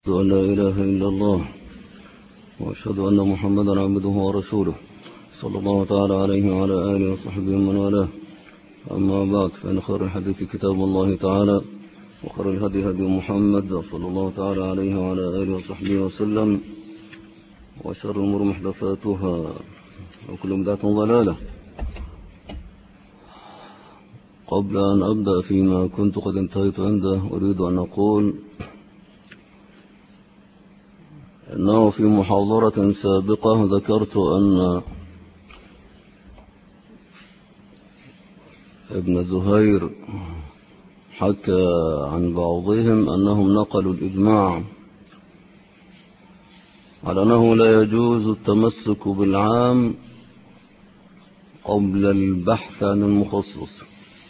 أشهد أن لا إله إلا الله وأشهد أن محمدا عبده ورسوله صلى الله تعالى عليه وعلى آله وصحبه ومن والاه. أما بعد، فإن خير الحديث كتاب الله تعالى، وخير الهدي هدي محمد صلى الله تعالى عليه وعلى آله وصحبه وسلم، وشر الأمور محدثاتها وكل بدعة ضلالة. قبل أن أبدأ فيما كنت قد انتهيت عنده، أريد أن أقول أنه في محاضرة سابقة ذكرت أن ابن زهير حكى عن بعضهم أنهم نقلوا الإجماع على أنه لا يجوز التمسك بالعام قبل البحث عن المخصص،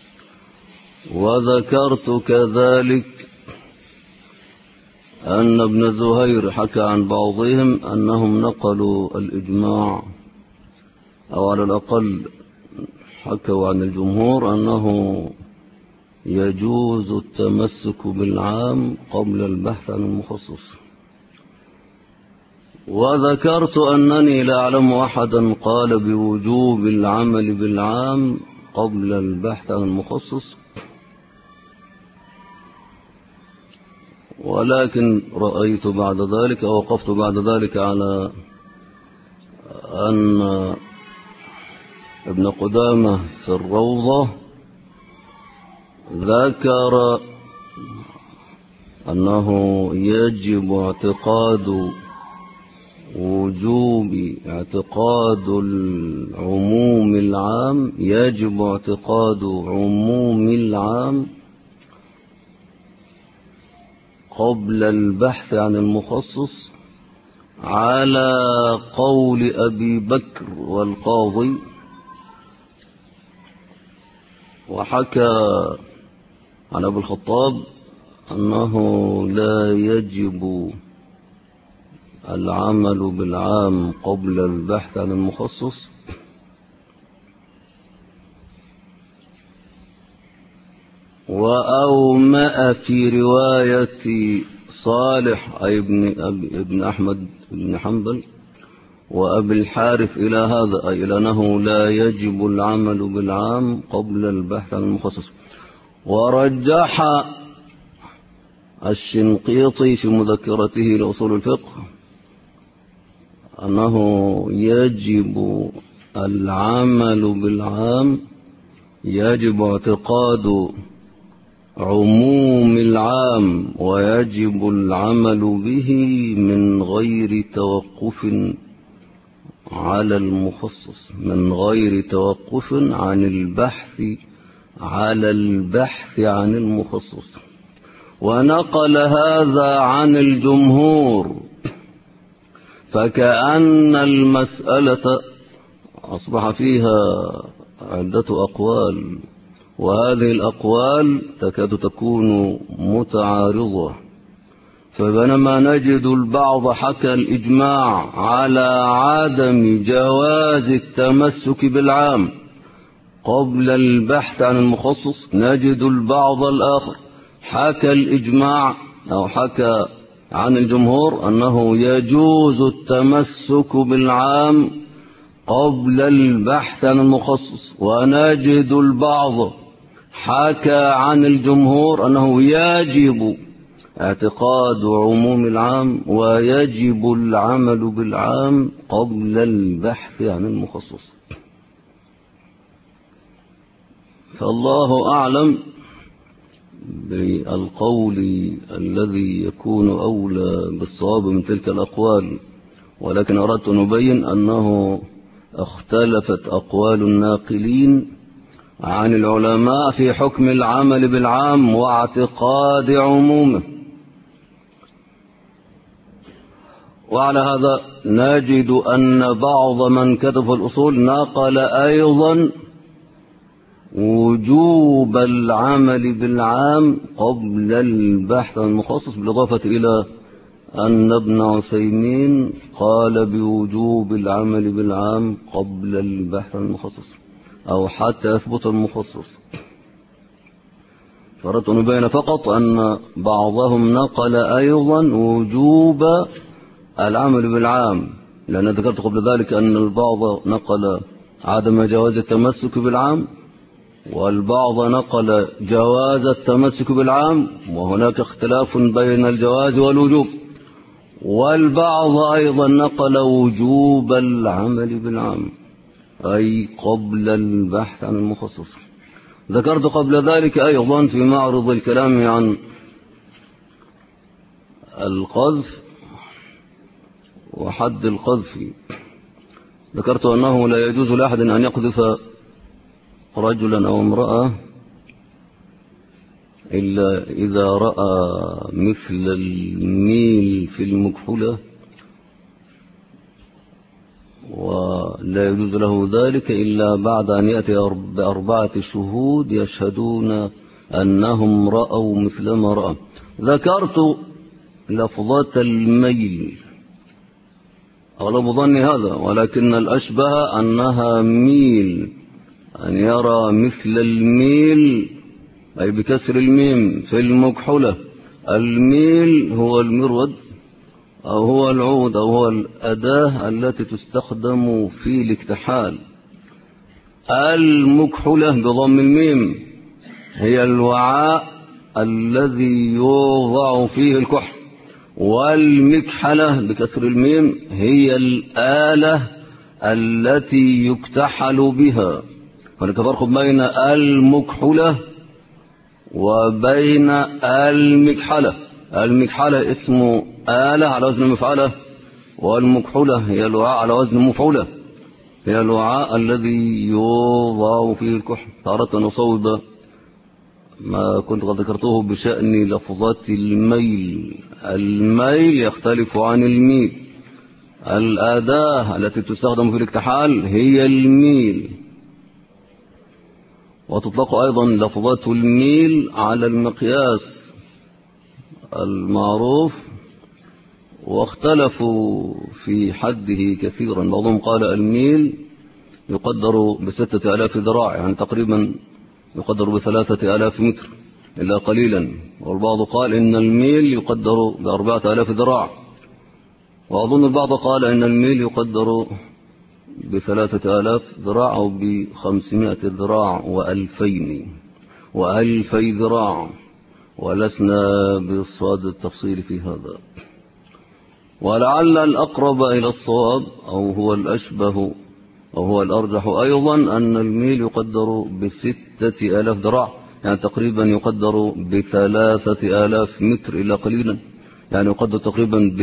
وذكرت كذلك أن ابن زهير حكى عن بعضهم أنهم نقلوا الإجماع، أو على الأقل حكوا عن الجمهور أنه يجوز التمسك بالعام قبل البحث عن المخصص. وذكرت أنني لا أعلم أحدا قال بوجوب العمل بالعام قبل البحث عن المخصص، ولكن رأيت بعد ذلك أو وقفت بعد ذلك على أن ابن قدامة في الروضة ذكر أنه يجب اعتقاد العموم العام، يجب اعتقاد عموم العام قبل البحث عن المخصص، على قول أبي بكر والقاضي. وحكى عن أبي الخطاب أنه لا يجب العمل بالعام قبل البحث عن المخصص، وأومأ في رواية صالح أي ابن أحمد بن حنبل وأبي الحارث إلى هذا، أي إلى أنه لا يجب العمل بالعام قبل البحث عن المخصص. ورجح الشنقيطي في مذكرته لأصول الفقه أنه يجب العمل بالعام، يجب اعتقاد عموم العام ويجب العمل به من غير توقف على المخصص، من غير توقف عن البحث عن المخصص. ونقل هذا عن الجمهور، فكأن المسألة أصبح فيها عدة أقوال، وهذه الأقوال تكاد تكون متعارضة. فبينما نجد البعض حكى الإجماع على عدم جواز التمسك بالعام قبل البحث عن المخصص، نجد البعض الآخر حكى الإجماع أو حكى عن الجمهور أنه يجوز التمسك بالعام قبل البحث عن المخصص، ونجد البعض حكى عن الجمهور أنه يجب اعتقاد عموم العام ويجب العمل بالعام قبل البحث عن المخصص. فالله أعلم بالقول الذي يكون أولى بالصواب من تلك الأقوال، ولكن أردت أن أبين أنه اختلفت أقوال الناقلين عن العلماء في حكم العمل بالعام واعتقاد عمومه. وعلى هذا نجد أن بعض من كتب الأصول نقل أيضا وجوب العمل بالعام قبل البحث عن المخصص، بالإضافة إلى أن ابن عثيمين قال بوجوب العمل بالعام قبل البحث عن المخصص أو حتى يثبت المخصص. فأردت أن أبين فقط أن بعضهم نقل أيضا وجوب العمل بالعام، لأن ذكرت قبل ذلك أن البعض نقل عدم جواز التمسك بالعام، والبعض نقل جواز التمسك بالعام، وهناك اختلاف بين الجواز والوجوب، والبعض أيضا نقل وجوب العمل بالعام، أي قبل البحث عن المخصص. ذكرت قبل ذلك أيضا في معرض الكلام عن القذف وحد القذف، ذكرت أنه لا يجوز لأحد أن يقذف رجلا أو امرأة إلا إذا رأى مثل الميل في المكحلة، ولا يجوز له ذلك إلا بعد أن يأتي ب4 شهود يشهدون أنهم رأوا مثل ما رأى. ذكرت لفظة الميل، أغلب ظني هذا، ولكن الأشبه أنها ميل، أن يرى مثل الميل أي بكسر الميم في المكحلة. الميل هو المرود أو هو العود أو هو الأداة التي تستخدم في الاكتحال. المكحلة بضم الميم هي الوعاء الذي يوضع فيه الكحل، والمكحلة بكسر الميم هي الآلة التي يكتحل بها. هناك فرق بين المكحلة وبين المكحلة. المكحلة اسم آلة على وزن مفعلة، والمكحلة هي الوعاء على وزن مفعولة، هي الوعاء الذي يوضع فيه الكحل. أردت أن أصوب ما كنت قد ذكرته بشأن لفظة الميل. الميل يختلف عن الميل. الأداة التي تستخدم في الاكتحال هي الميل، وتطلق أيضا لفظة الميل على المقياس المعروف، واختلفوا في حده كثيرا. بعضهم قال الميل يقدر ب6,000 ذراع، يعني تقريبا يقدر ب3,000 متر إلا قليلا، والبعض قال إن الميل يقدر ب4,000 ذراع، وأظن البعض قال إن الميل يقدر ب3,000 ذراع أو ب500 ذراع و2,000 ذراع، ولسنا بالصواب التفصيل في هذا. ولعل الأقرب إلى الصواب أو هو الأشبه أو هو الأرجح أيضا أن الميل يقدر ب6,000 ذراع، يعني تقريبا يقدر ب3,000 متر إلا قليلا، يعني يقدر تقريبا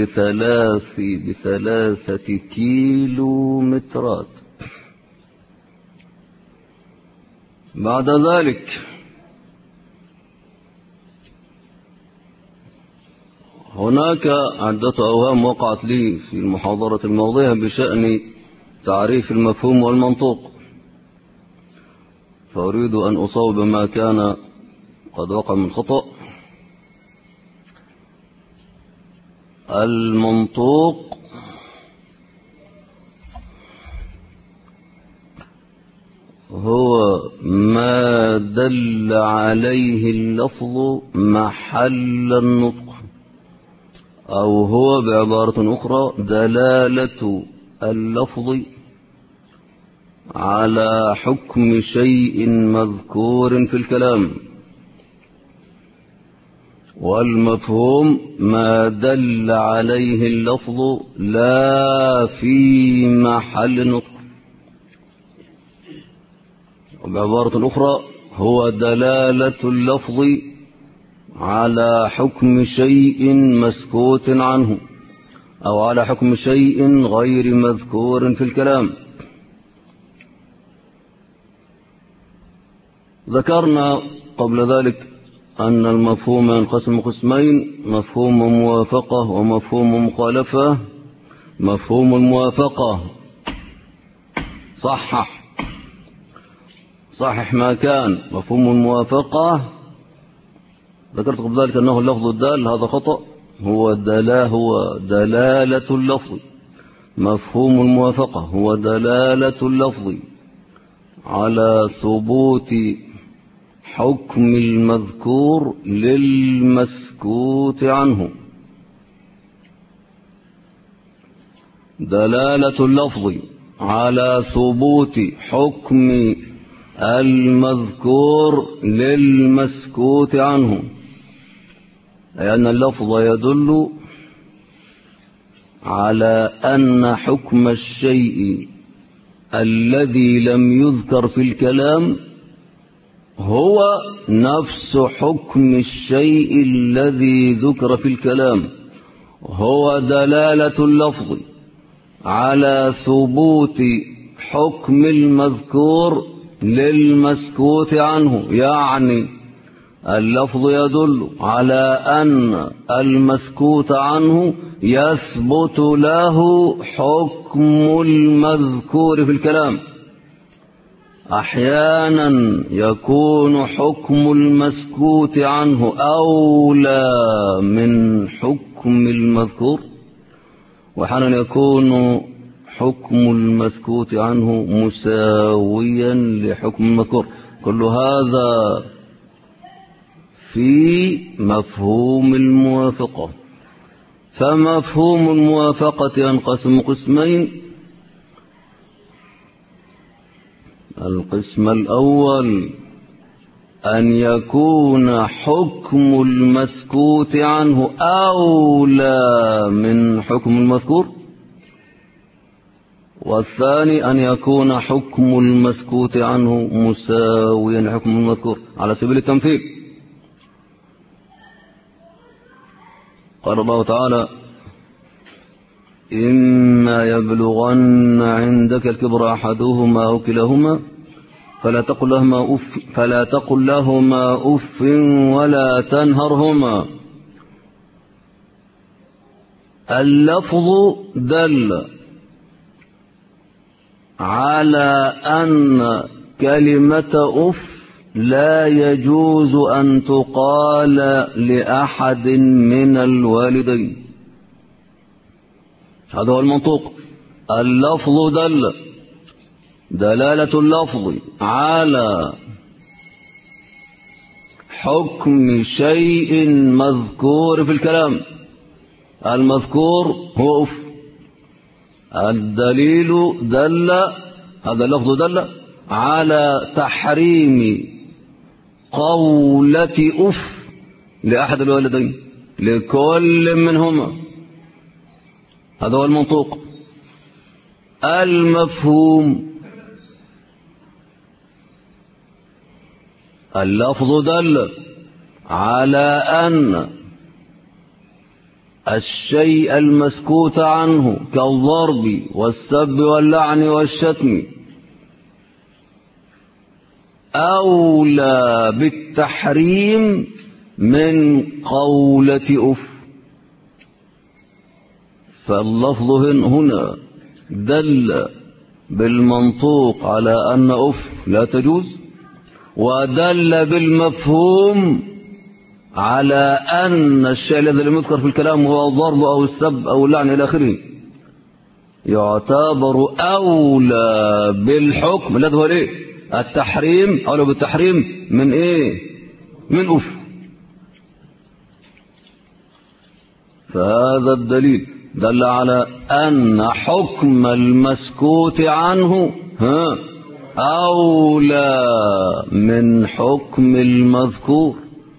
ب3 كيلومترات. بعد ذلك هناك عدة أوهام وقعت لي في المحاضرة الماضية بشأن تعريف المفهوم والمنطوق، فأريد أن أصوب ما كان قد وقع من خطأ. المنطوق هو ما دل عليه اللفظ محل النطق، أو هو بعبارة أخرى دلالة اللفظ على حكم شيء مذكور في الكلام. والمفهوم ما دل عليه اللفظ لا في محل نطق، وبعبارة أخرى هو دلالة اللفظ على حكم شيء مسكوت عنه، أو على حكم شيء غير مذكور في الكلام. ذكرنا قبل ذلك أن المفهوم ينقسم قسمين: مفهوم موافقة ومفهوم مخالفة. مفهوم الموافقة صحح ما كان. مفهوم الموافقة ذكرت قبل ذلك أنه اللفظ الدال، هذا خطأ، هو دلالة اللفظ. مفهوم الموافقة هو دلالة اللفظ على ثبوت حكم المذكور للمسكوت عنه. دلالة اللفظ على ثبوت حكم المذكور للمسكوت عنه، أي أن اللفظ يدل على أن حكم الشيء الذي لم يذكر في الكلام هو نفس حكم الشيء الذي ذكر في الكلام. هو دلالة اللفظ على ثبوت حكم المذكور للمسكوت عنه، يعني اللفظ يدل على أن المسكوت عنه يثبت له حكم المذكور في الكلام. أحيانا يكون حكم المسكوت عنه أولى من حكم المذكور، وأحيانا يكون حكم المسكوت عنه مساويا لحكم المذكور. كل هذا في مفهوم الموافقة. فمفهوم الموافقة ينقسم قسمين: القسم الأول أن يكون حكم المسكوت عنه أولى من حكم المذكور، والثاني أن يكون حكم المسكوت عنه مساويا لحكم المذكور. على سبيل التمثيل قال الله تعالى: إما يبلغن عندك الكبر أحدهما أو كلاهما فلا تقل لهما أف ولا تنهرهما. اللفظ دل على أن كلمة أف لا يجوز أن تقال لأحد من الوالدين. هذا هو المنطوق. اللفظ دل دلالة اللفظ على حكم شيء مذكور في الكلام. المذكور هو أف. الدليل دل، هذا اللفظ دل على تحريم قولة أف لأحد الوالدين، لكل منهما. هذا هو المنطوق. المفهوم: اللفظ دل على أن الشيء المسكوت عنه كالضرب والسب واللعن والشتم أولى بالتحريم من قولة أف. فاللفظ هنا دل بالمنطوق على أن أف لا تجوز، ودل بالمفهوم على أن الشيء الذي لم يذكر في الكلام هو الضرب أو السب أو اللعن إلى آخره يعتبر أولى بالحكم الذي هو إيه؟ التحريم، أولى بالتحريم من إيه؟ من أف. فهذا الدليل دل على أن حكم المسكوت عنه أولى من حكم المذكور.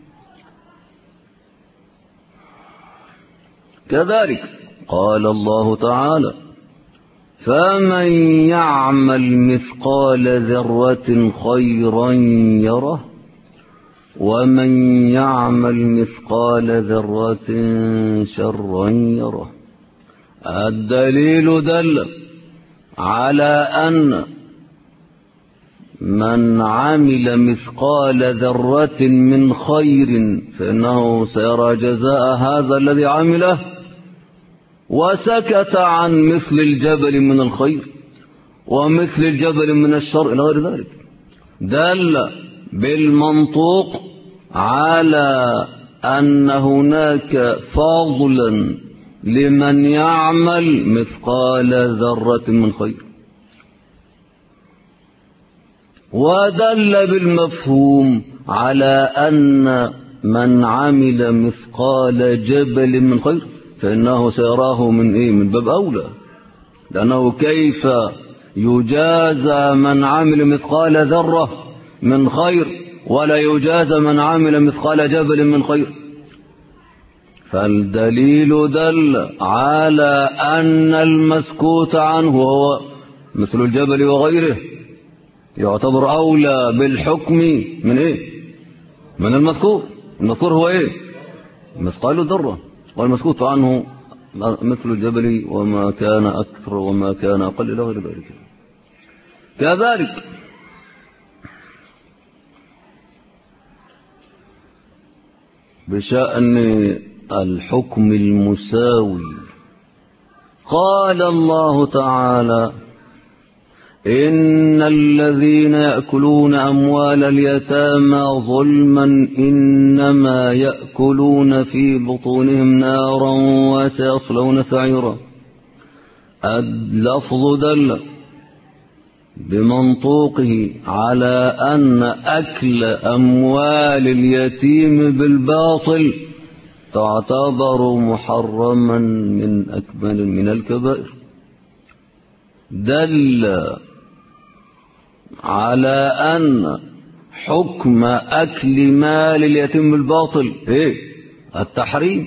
كذلك قال الله تعالى: فمن يعمل مثقال ذرة خيرا يره ومن يعمل مثقال ذرة شرا يره. الدليل دل على أن من عمل مثقال ذرة من خير فإنه سيرى جزاء هذا الذي عمله، وسكت عن مثل الجبل من الخير ومثل الجبل من الشر إلى غير ذلك. دل بالمنطوق على أن هناك فضلا لمن يعمل مثقال ذرة من خير، ودل بالمفهوم على أن من عمل مثقال جبل من خير فإنه سيراه من إيه؟ من باب أولى، لأنه كيف يجازى من عمل مثقال ذرة من خير ولا يجازى من عمل مثقال جبل من خير؟ فالدليل دل على أن المسكوت عنه هو مثل الجبل وغيره يعتبر أولى بالحكم من إيه؟ من المذكور. المذكور هو إيه؟ مثقال ذرة، والمسكوت عنه مثل الجبل وما كان أكثر وما كان أقل إلى غير ذلك. كذلك بشأن الحكم المساوي قال الله تعالى: إن الذين يأكلون أموال اليتامى ظلما إنما يأكلون في بطونهم نارا وسيصلون سعيرا. اللفظ دل بمنطوقه على أن أكل أموال اليتيم بالباطل تعتبر محرما من الكبائر. دل على أن حكم أكل مال اليتيم بالباطل إيه؟ التحريم.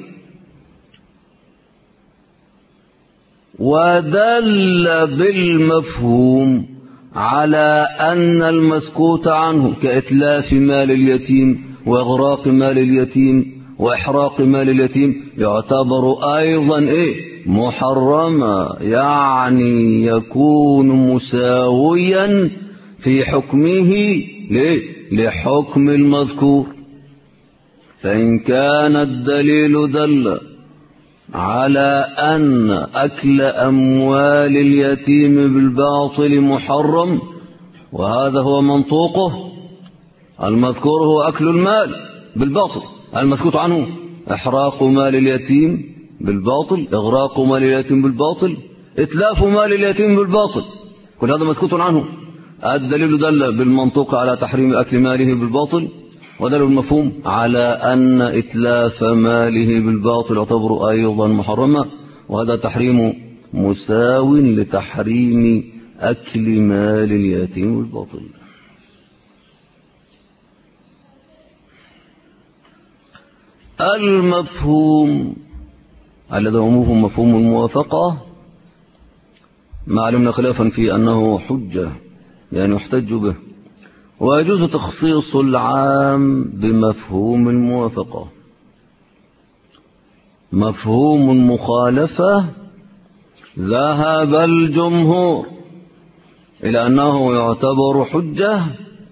ودل بالمفهوم على أن المسكوت عنه كإتلاف مال اليتيم وإغراق مال اليتيم وإحراق مال اليتيم يعتبر أيضا إيه؟ محرما، يعني يكون مساويا في حكمه لحكم المذكور. فإن كان الدليل دل على أن أكل أموال اليتيم بالباطل محرم، وهذا هو منطوقه، المذكور هو أكل المال بالباطل، المسكوت عنه إحراق مال اليتيم بالباطل، إغراق مال اليتيم بالباطل، إتلاف مال اليتيم بالباطل، كل هذا مسكوت عنه. الدليل دل بالمنطوق على تحريم أكل ماله بالباطل، ودل المفهوم على أن إتلاف ماله بالباطل يعتبر أيضا محرما، وهذا تحريم مساو لتحريم أكل مال اليتيم بالباطل. المفهوم الذي هو مفهوم الموافقة ما علمنا خلافا في أنه حجة، يعني يحتج به، ويجوز تخصيص العام بمفهوم الموافقة. مفهوم المخالفة ذهب الجمهور إلى أنه يعتبر حجة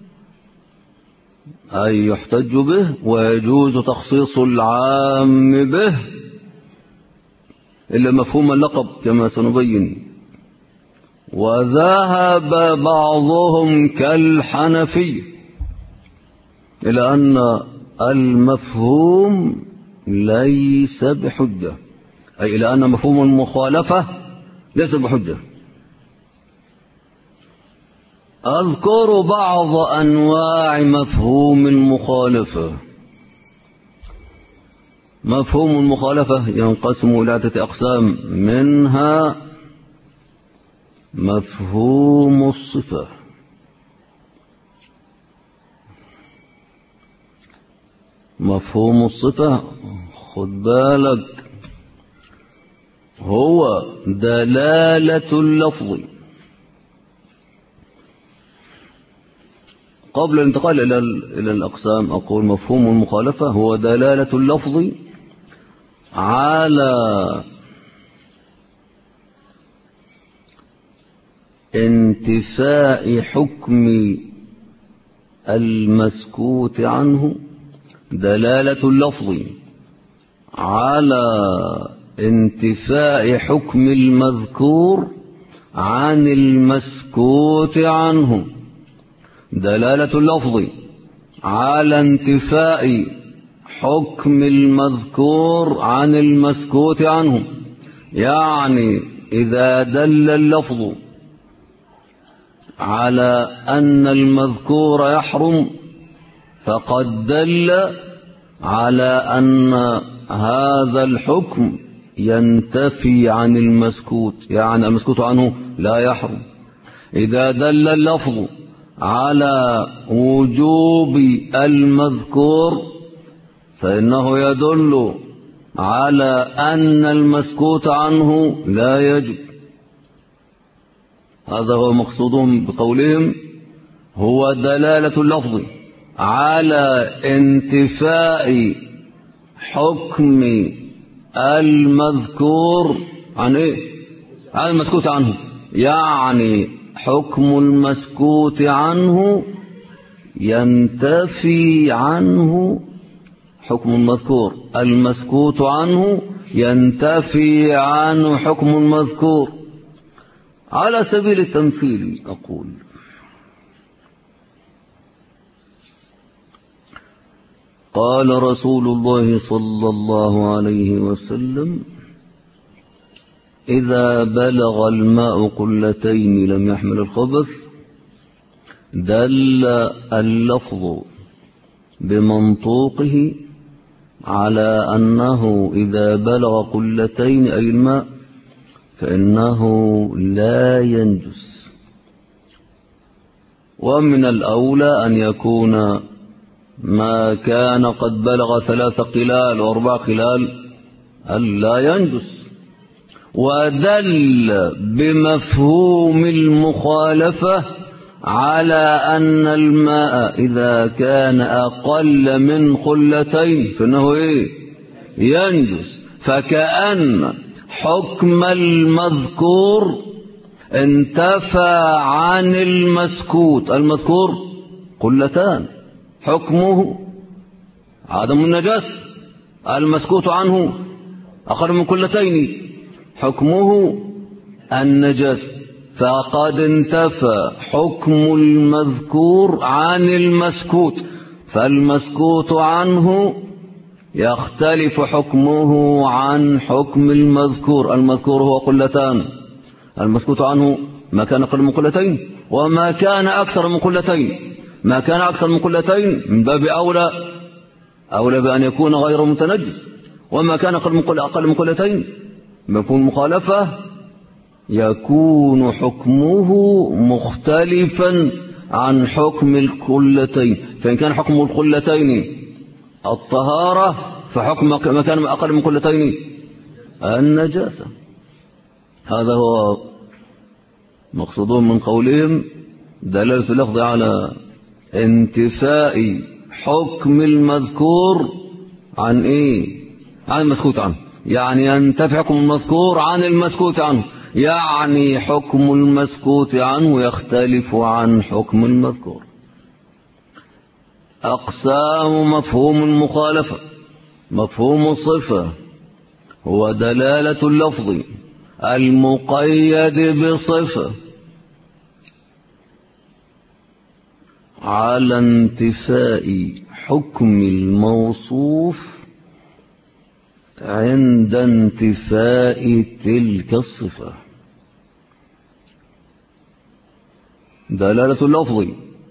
أي يحتج به، ويجوز تخصيص العام به إلا مفهوم اللقب كما سنبين. وذهب بعضهم كالحنفية إلى أن المفهوم ليس بحجة، أي إلى أن مفهوم المخالفة ليس بحجة. أذكر بعض أنواع مفهوم المخالفة. مفهوم المخالفة ينقسم إلى 3 أقسام، منها مفهوم الصفة. مفهوم الصفة خد بالك هو دلالة اللفظ. قبل الانتقال إلى الأقسام أقول مفهوم المخالفة هو دلالة اللفظ على انتفاء حكم المسكوت عنه، دلالة اللفظ على انتفاء حكم المذكور عن المسكوت عنه، دلالة اللفظ على انتفاء حكم المذكور عن المسكوت عنه. يعني إذا دل اللفظ على أن المذكور يحرم فقد دل على أن هذا الحكم ينتفي عن المسكوت، يعني المسكوت عنه لا يحرم. إذا دل اللفظ على وجوب المذكور فإنه يدل على أن المسكوت عنه لا يجب. هذا هو مقصودهم بقولهم هو دلالة اللفظ على انتفاء حكم المذكور عن ايه؟ عن المسكوت عنه، يعني حكم المسكوت عنه ينتفي عنه حكم المذكور، المسكوت عنه ينتفي عنه حكم المذكور. على سبيل التمثيل أقول قال رسول الله صلى الله عليه وسلم إذا بلغ الماء قلتين لم يحمل الخبث. دل اللفظ بمنطوقه على أنه إذا بلغ قلتين أي الماء فإنه لا ينجس. ومن الأولى أن يكون ما كان قد بلغ 3 قلال و4 قلال ألا ينجس. ودل بمفهوم المخالفة على أن الماء إذا كان أقل من قلتين فإنه ينجس. فكأن حكم المذكور انتفى عن المسكوت. المذكور قلتان حكمه عدم النجاسة، المسكوت عنه أقل من قلتين حكمه النجاسة. فقد انتفى حكم المذكور عن المسكوت، فالمسكوت عنه يختلف حكمه عن حكم المذكور. المذكور هو قلتان، المسكوت عنه ما كان أقل من قلتين وما كان أكثر من قلتين. ما كان أكثر من قلتين من باب أولى بأن يكون غير متنجس، وما كان أقل من قلتين مفهوم المخالفة يكون حكمه مختلفا عن حكم القلتين. فإن كان حكم القلتين الطهارة فحكم ما كان أقل من قلتين النجاسة. هذا هو مقصودهم من قولهم دلالة اللفظ على انتفاء حكم المذكور عن عن المسكوت عنه، يعني ينتفي حكم المذكور عن المسكوت عنه، يعني حكم المسكوت عنه يختلف عن حكم المذكور. أقسام مفهوم المخالفة. مفهوم الصفة هو دلالة اللفظ المقيد بصفة على انتفاء حكم الموصوف عند انتفاء تلك الصفة. دلالة اللفظ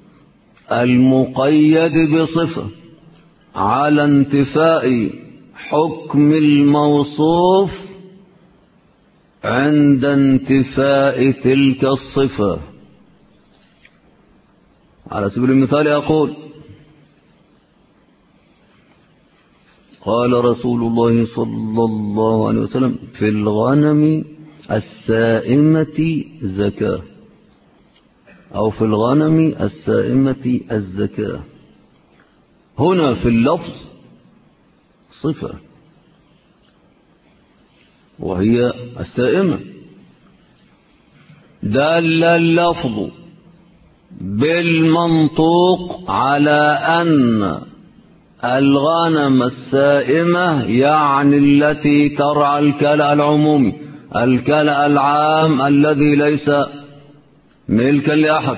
المقيد بصفة على انتفاء حكم الموصوف عند انتفاء تلك الصفة. على سبيل المثال أقول قال رسول الله صلى الله عليه وسلم في الغنم السائمة زكاة، أو في الغنم السائمة الزكاة. هنا في اللفظ صفة وهي السائمة. دل اللفظ بالمنطوق على أن الغنم السائمة يعني التي ترعى الكلأ العمومي، الكلأ العام الذي ليس ملكا لأحد.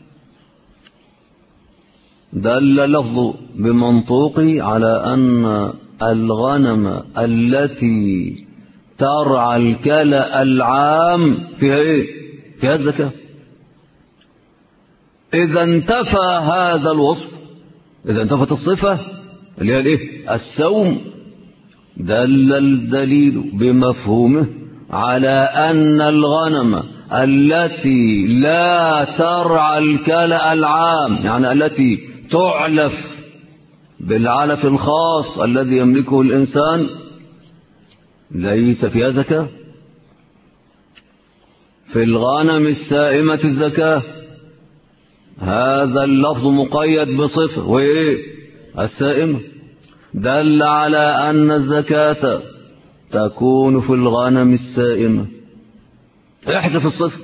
دل اللفظ بمنطوقه على أن الغنم التي ترعى الكلأ العام فيها فيها الزكاة. إذا انتفى هذا الوصف إذا انتفت الصفة اللي هي الايه؟ السوم، دل الدليل بمفهومه على أن الغنم التي لا ترعى الكلأ العام، يعني التي تعلف بالعلف الخاص الذي يملكه الإنسان، ليس فيها زكاة. في الغنم السائمة الزكاة، هذا اللفظ مقيد بصفة وإيه؟ السائمة، دل على أن الزكاة تكون في الغنم السائمة. احذف الصفة،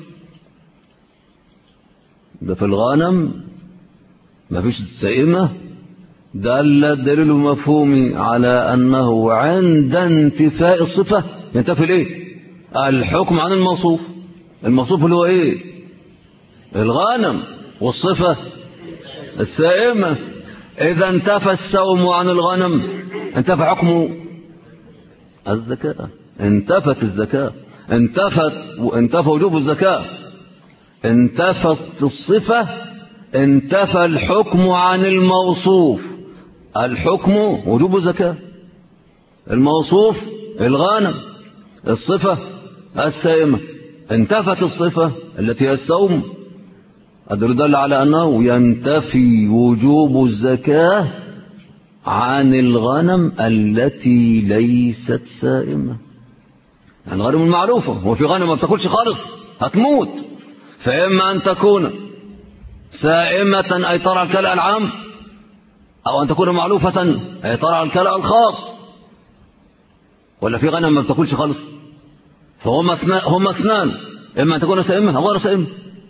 ده في الغنم ما فيش سائمة، دل الدليل مفهومي على أنه عند انتفاء الصفة ينتفي الايه؟ الحكم عن الموصوف. الموصوف اللي هو ايه؟ الغنم، والصفة السائمة. إذا انتفى السوم عن الغنم انتفى حكمه الزكاة، انتفت الزكاة، انتفى وجوب الزكاة. انتفت الصفة، انتفى الحكم عن الموصوف. الحكم وجوب الزكاة، الموصوف الغنم، الصفة السائمة. انتفت الصفة التي هي السوم، دل على أنه ينتفي وجوب الزكاة عن الغنم التي ليست سائمة. يعني الغنم المعروفة، هو في غنم ما بتاكلش خالص هتموت، فإما أن تكون سائمة أي ترعى الكلأ العام، أو أن تكون معلوفة أي ترعى الكلأ الخاص. ولا في غنم ما بتاكلش خالص، فهم اثنان، إما أن تكون سائمة أو غير سائمة.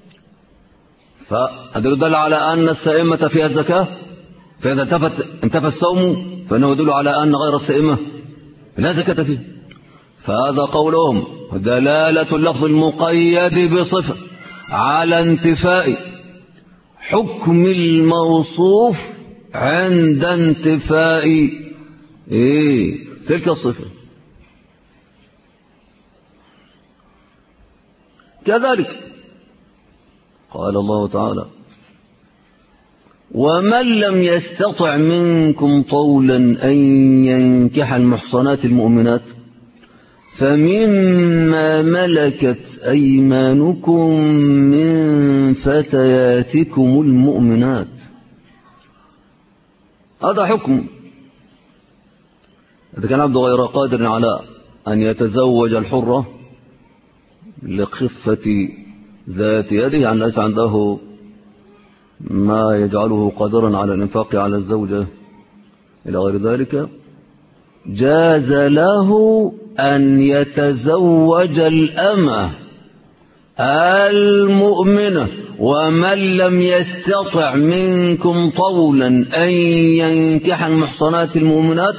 فدل على أن السائمة فيها الزكاة، فإذا انتفى السوم فإنه يدل على أن غير السائمة لا زكاة فيه. فهذا قولهم دلالة اللفظ المقيد بصفة على انتفاء حكم الموصوف عند انتفاء تلك الصفة. كذلك قال الله تعالى: ومن لم يستطع منكم طولا أن ينكح المحصنات المؤمنات فمما ملكت أيمانكم من فتياتكم المؤمنات. هذا حكم إذا كان عبد غير قادر على أن يتزوج الحرة لخفة ذات يده، يعني ليس عنده ما يجعله قادرا على الإنفاق على الزوجة إلى غير ذلك، جاز له أن يتزوج الأمة المؤمنة. ومن لم يستطع منكم طولا أن ينكح المحصنات المؤمنات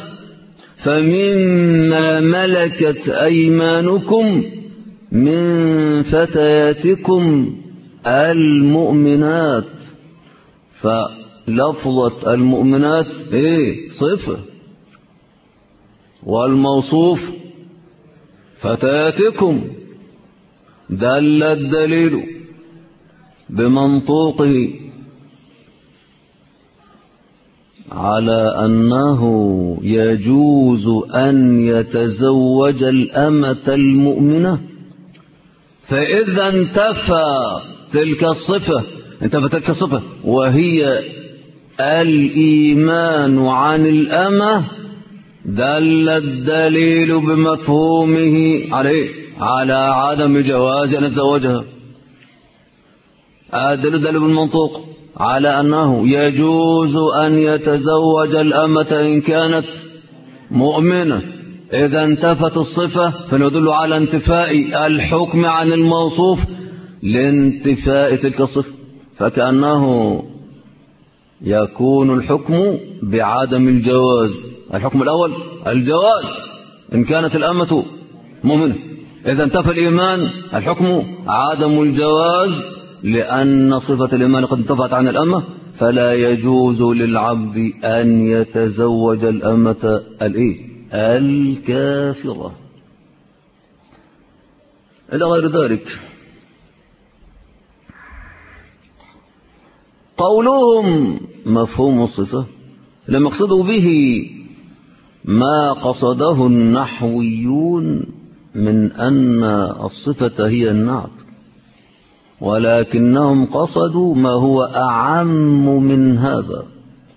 فمما ملكت أيمانكم من فتياتكم المؤمنات. فلفظة المؤمنات صفة، والموصوف فتياتكم، دل الدليل بمنطوقه على أنه يجوز أن يتزوج الأمة المؤمنة. فإذا انتفى تلك الصفة وهي الإيمان عن الأمة، دل الدليل بمفهومه على عدم جواز أن يتزوجها. الدليل بالمنطوق على أنه يجوز أن يتزوج الأمة إن كانت مؤمنة. إذا انتفت الصفة فندل على انتفاء الحكم عن الموصوف لانتفاء تلك الصفة، فكأنه يكون الحكم بعدم الجواز. الحكم الأول الجواز إن كانت الأمة مؤمنة، إذا انتفى الإيمان الحكم عدم الجواز، لأن صفة الإيمان قد انتفت عن الأمة، فلا يجوز للعبد أن يتزوج الأمة الكافرة إلى غير ذلك. قولهم مفهوم الصفة لم يقصدوا به ما قصده النحويون من أن الصفة هي النعت، ولكنهم قصدوا ما هو أعم من هذا.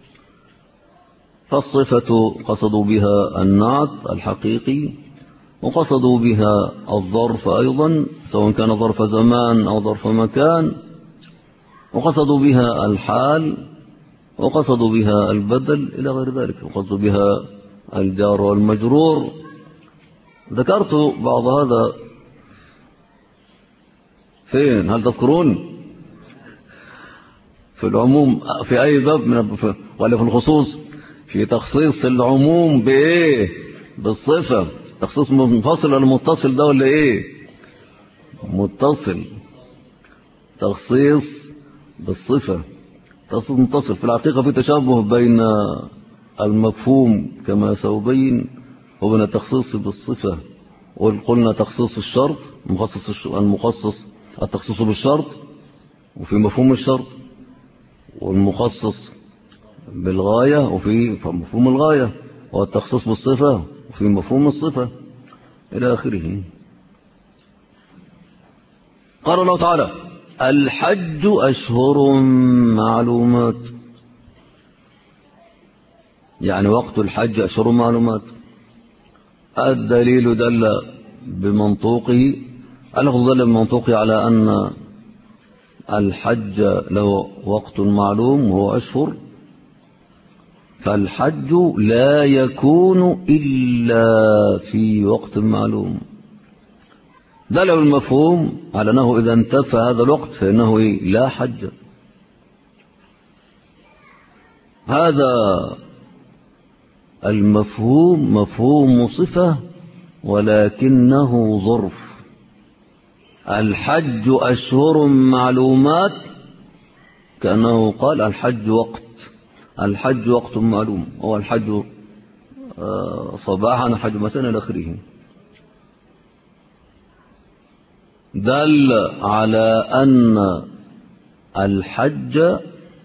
فالصفة قصدوا بها النعت الحقيقي، وقصدوا بها الظرف أيضا سواء كان ظرف زمان أو ظرف مكان، وقصدوا بها الحال، وقصدوا بها البدل إلى غير ذلك، وقصدوا بها الجار والمجرور. ذكرت بعض هذا فين؟ هل تذكرون؟ في العموم في أي باب ولا في الخصوص؟ في تخصيص العموم بإيه؟ بالصفة. تخصيص منفصل ولا متصل ده ولا إيه؟ متصل. تخصيص بالصفة، تخصيص متصل. في الحقيقة في تشابه بين المفهوم كما سأبين وبين التخصيص بالصفة. وقلنا تخصيص الشرط المخصص التخصيص بالشرط وفي مفهوم الشرط، والمخصص بالغاية وفي مفهوم الغاية، والتخصيص بالصفة وفي مفهوم الصفة إلى آخره. قال الله تعالى: الحج أشهر معلومات، يعني وقت الحج أشهر معلومات. الدليل دل بمنطوقه، اللفظ دل بمنطوقه على أن الحج له وقت معلوم وهو أشهر، فالحج لا يكون إلا في وقت معلوم. دل المفهوم على أنه إذا انتفى هذا الوقت فإنه لا حج. هذا المفهوم مفهوم صفة ولكنه ظرف. الحج أشهر معلومات كأنه قال الحج وقت معلوم، هو الحج صباحا الحج مساء إلى آخره. دل على أن الحج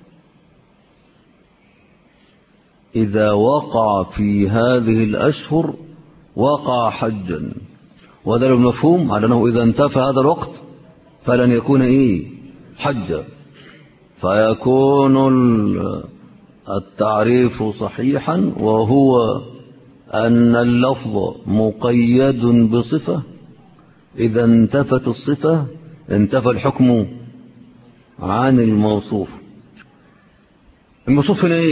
إذا وقع في هذه الأشهر وقع حجا، ودل المفهوم على أنه إذا انتفى هذا الوقت فلن يكون حجا، فيكون التعريف صحيحا، وهو أن اللفظ مقيد بصفة. إذا انتفت الصفة انتفى الحكم عن الموصوف. الموصوف هنا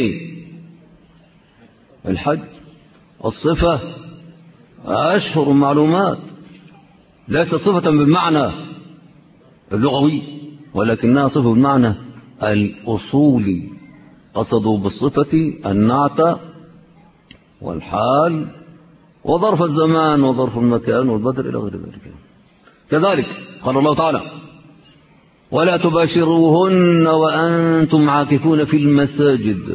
الحج. الصفة أشهر معلومات، ليست صفة بالمعنى اللغوي ولكنها صفة بالمعنى الأصولي. قصدوا بالصفة النعت والحال وظرف الزمان وظرف المكان والبدل إلى غير ذلك. كذلك قال الله تعالى: ولا تباشروهن وأنتم عاكفون في المساجد.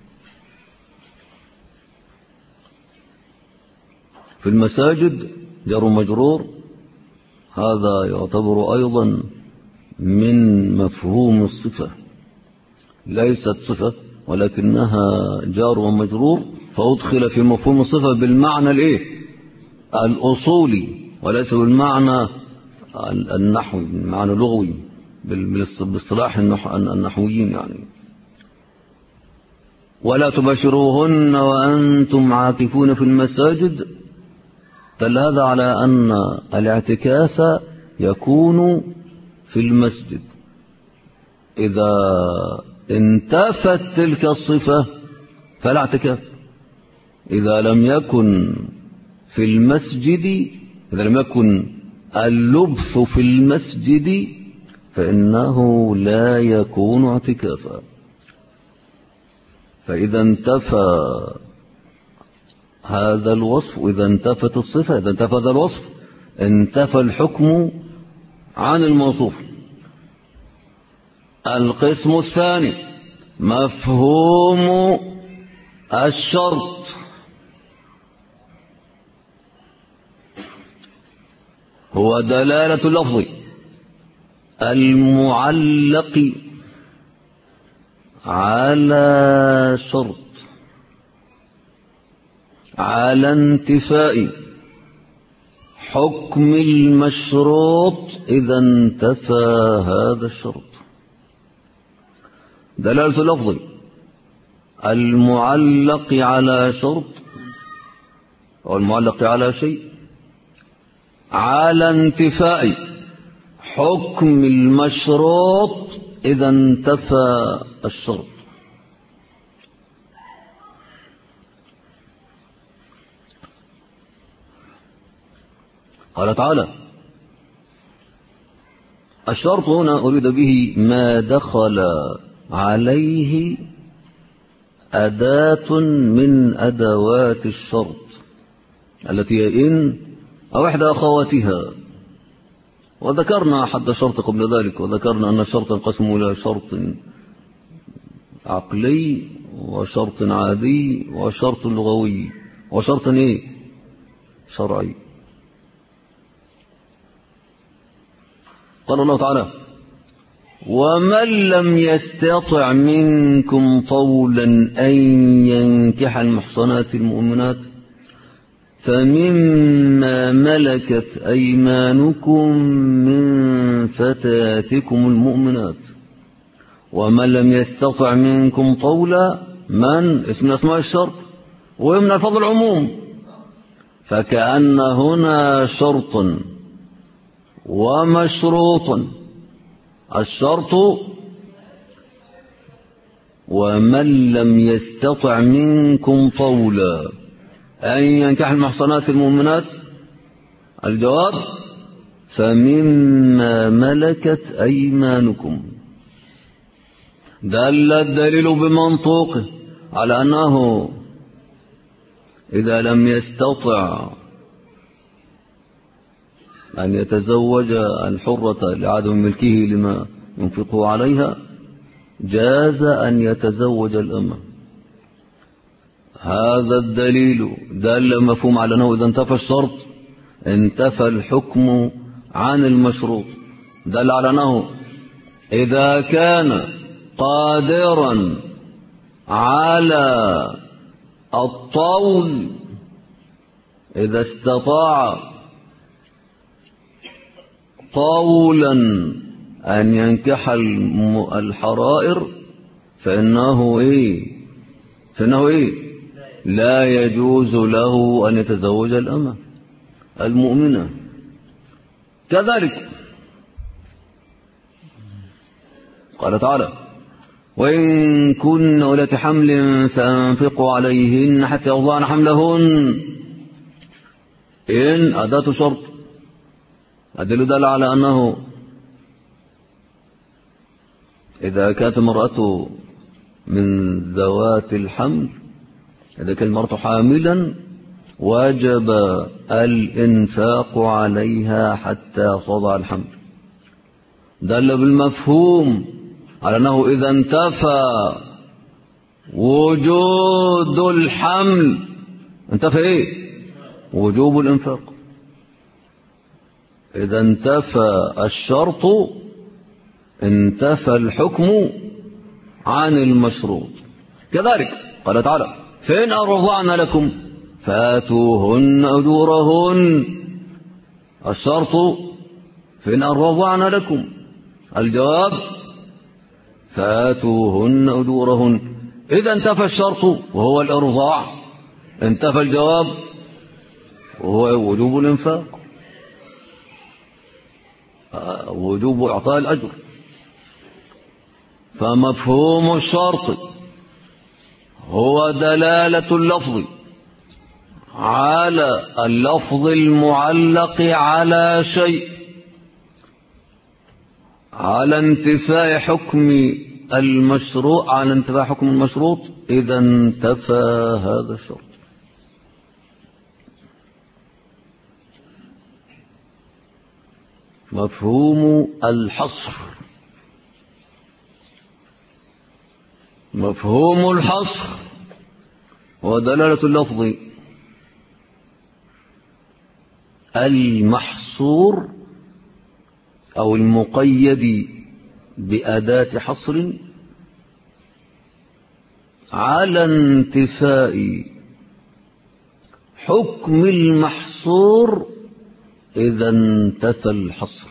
في المساجد جر مجرور، هذا يعتبر أيضا من مفهوم الصفة، ليست صفة ولكنها جار ومجرور، فأدخل في مفهوم الصفة بالمعنى الأصولي وليس بالمعنى النحوي، بالمعنى اللغوي باصطلاح النحويين يعني. ولا تباشروهن وأنتم عاكفون في المساجد، دل هذا على أن الاعتكاف يكون في المسجد. إذا انتفت تلك الصفة فلا اعتكاف. إذا لم يكن في المسجد، إذا لم يكن اللبث في المسجد فإنه لا يكون اعتكافا. فإذا انتفى هذا الوصف، إذا انتفت الصفة، إذا انتفى هذا الوصف انتفى الحكم عن الموصوف. القسم الثاني مفهوم الشرط. هو دلالة اللفظ المعلق على شرط على انتفاء حكم المشروط إذا انتفى هذا الشرط. دلالة اللفظ المعلق على شرط أو المعلق على شيء على انتفاء حكم المشروط إذا انتفى الشرط. قال تعالى: الشرط هنا أريد به ما دخل عليه أداة من أدوات الشرط التي هي إن أو إحدى أخواتها. وذكرنا حد شرط قبل ذلك، وذكرنا أن الشرط ينقسم إلى شرط عقلي وشرط عادي وشرط لغوي وشرط إيه؟ شرعي. قال الله تعالى: ومن لم يستطع منكم طولا أن ينكح المحصنات المؤمنات فمما ملكت أيمانكم من فتاتكم المؤمنات. ومن لم يستطع منكم طولا، من اسم أسماء الشرط ومن الفضل العموم، فكأن هنا شرط ومشروط. الشرط ومن لم يستطع منكم طولا أن ينكح المحصنات المؤمنات، الجواب: فمما ملكت أيمانكم. دل الدليل بمنطوقه على أنه إذا لم يستطع أن يتزوج الحرة لعدم ملكه لما ينفقه عليها، جاز أن يتزوج الأمة. هذا الدليل دل مفهوم على أنه إذا انتفى الشرط انتفى الحكم عن المشروط. دل على أنه إذا كان قادرا على الطول، إذا استطاع طولا أن ينكح الحرائر فإنه لا يجوز له أن يتزوج الأمة المؤمنة. كذلك قال تعالى: وإن كن أولات حمل فأنفقوا عليهن حتى يضعن حملهن. إن أداة شرط. أدل دل على أنه إذا كانت المرأة من ذوات الحمل، إذا كانت المرأة حاملا، وجب الإنفاق عليها حتى تضع الحمل. دل بالمفهوم على أنه إذا انتفى وجود الحمل انتفى وجوب الإنفاق. إذا انتفى الشرط انتفى الحكم عن المشروط. كذلك قال تعالى: فإن أرضعن لكم فآتوهن أجورهن. الشرط فإن أرضعن لكم، الجواب: فآتوهن أجورهن. إذا انتفى الشرط وهو الإرضاع، انتفى الجواب وهو وجوب الإنفاق، وجوب إعطاء الأجر. فمفهوم الشرط هو دلالة اللفظ على اللفظ المعلق على شيء على انتفاء حكم المشروع، على انتفاء حكم المشروط إذا انتفى هذا الشرط. مفهوم الحصر. مفهوم الحصر ودلالة اللفظ المحصور أو المقيد بأداة حصر على انتفاء حكم المحصور إذا انتفى الحصر.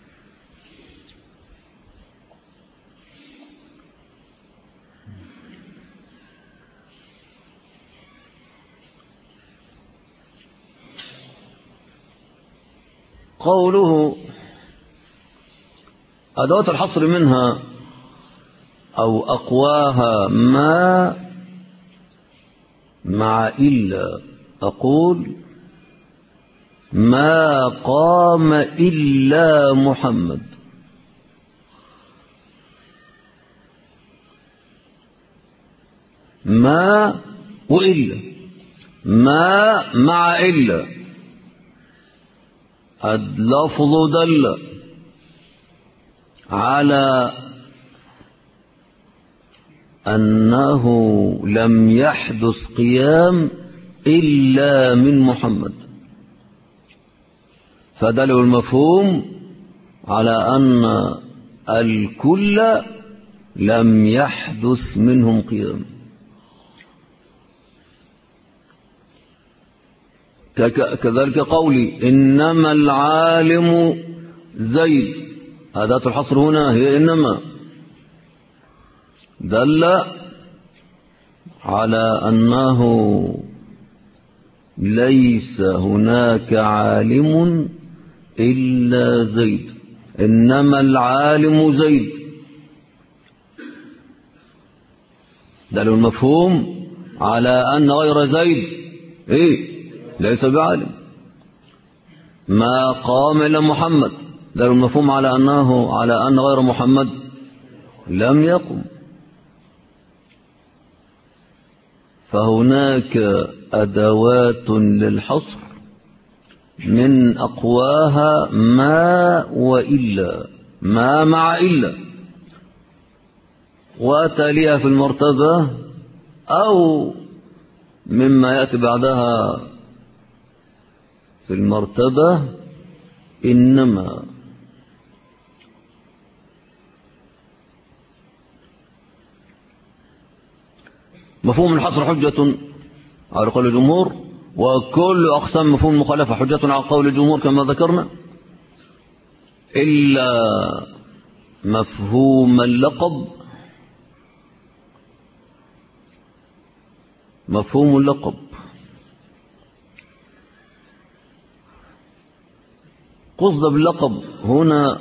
قوله أدوات الحصر منها أو أقواها ما مع إلا. أقول ما قام إلا محمد. ما وإلا، ما مع إلا، اللفظ دل على أنه لم يحدث قيام إلا من محمد، فدل المفهوم على أن الكل لم يحدث منهم قيام. كذلك قولي إنما العالم زيد، أداة الحصر هنا هي إنما، دل على أنه ليس هناك عالم إلا زيد. إنما العالم زيد، دل المفهوم على أن غير زيد ليس بعالم. ما قام إلا محمد، دل المفهوم على أن غير محمد لم يقم. فهناك أدوات للحصر من أقواها ما وإلا، ما مع إلا، وتليها في المرتبة أو مما يأتي بعدها في المرتبة إنما. مفهوم الحصر حجة على قول الجمهور، وكل أقسام مفهوم المخالفة حجة على قول الجمهور كما ذكرنا، إلا مفهوم اللقب. مفهوم اللقب قصد باللقب هنا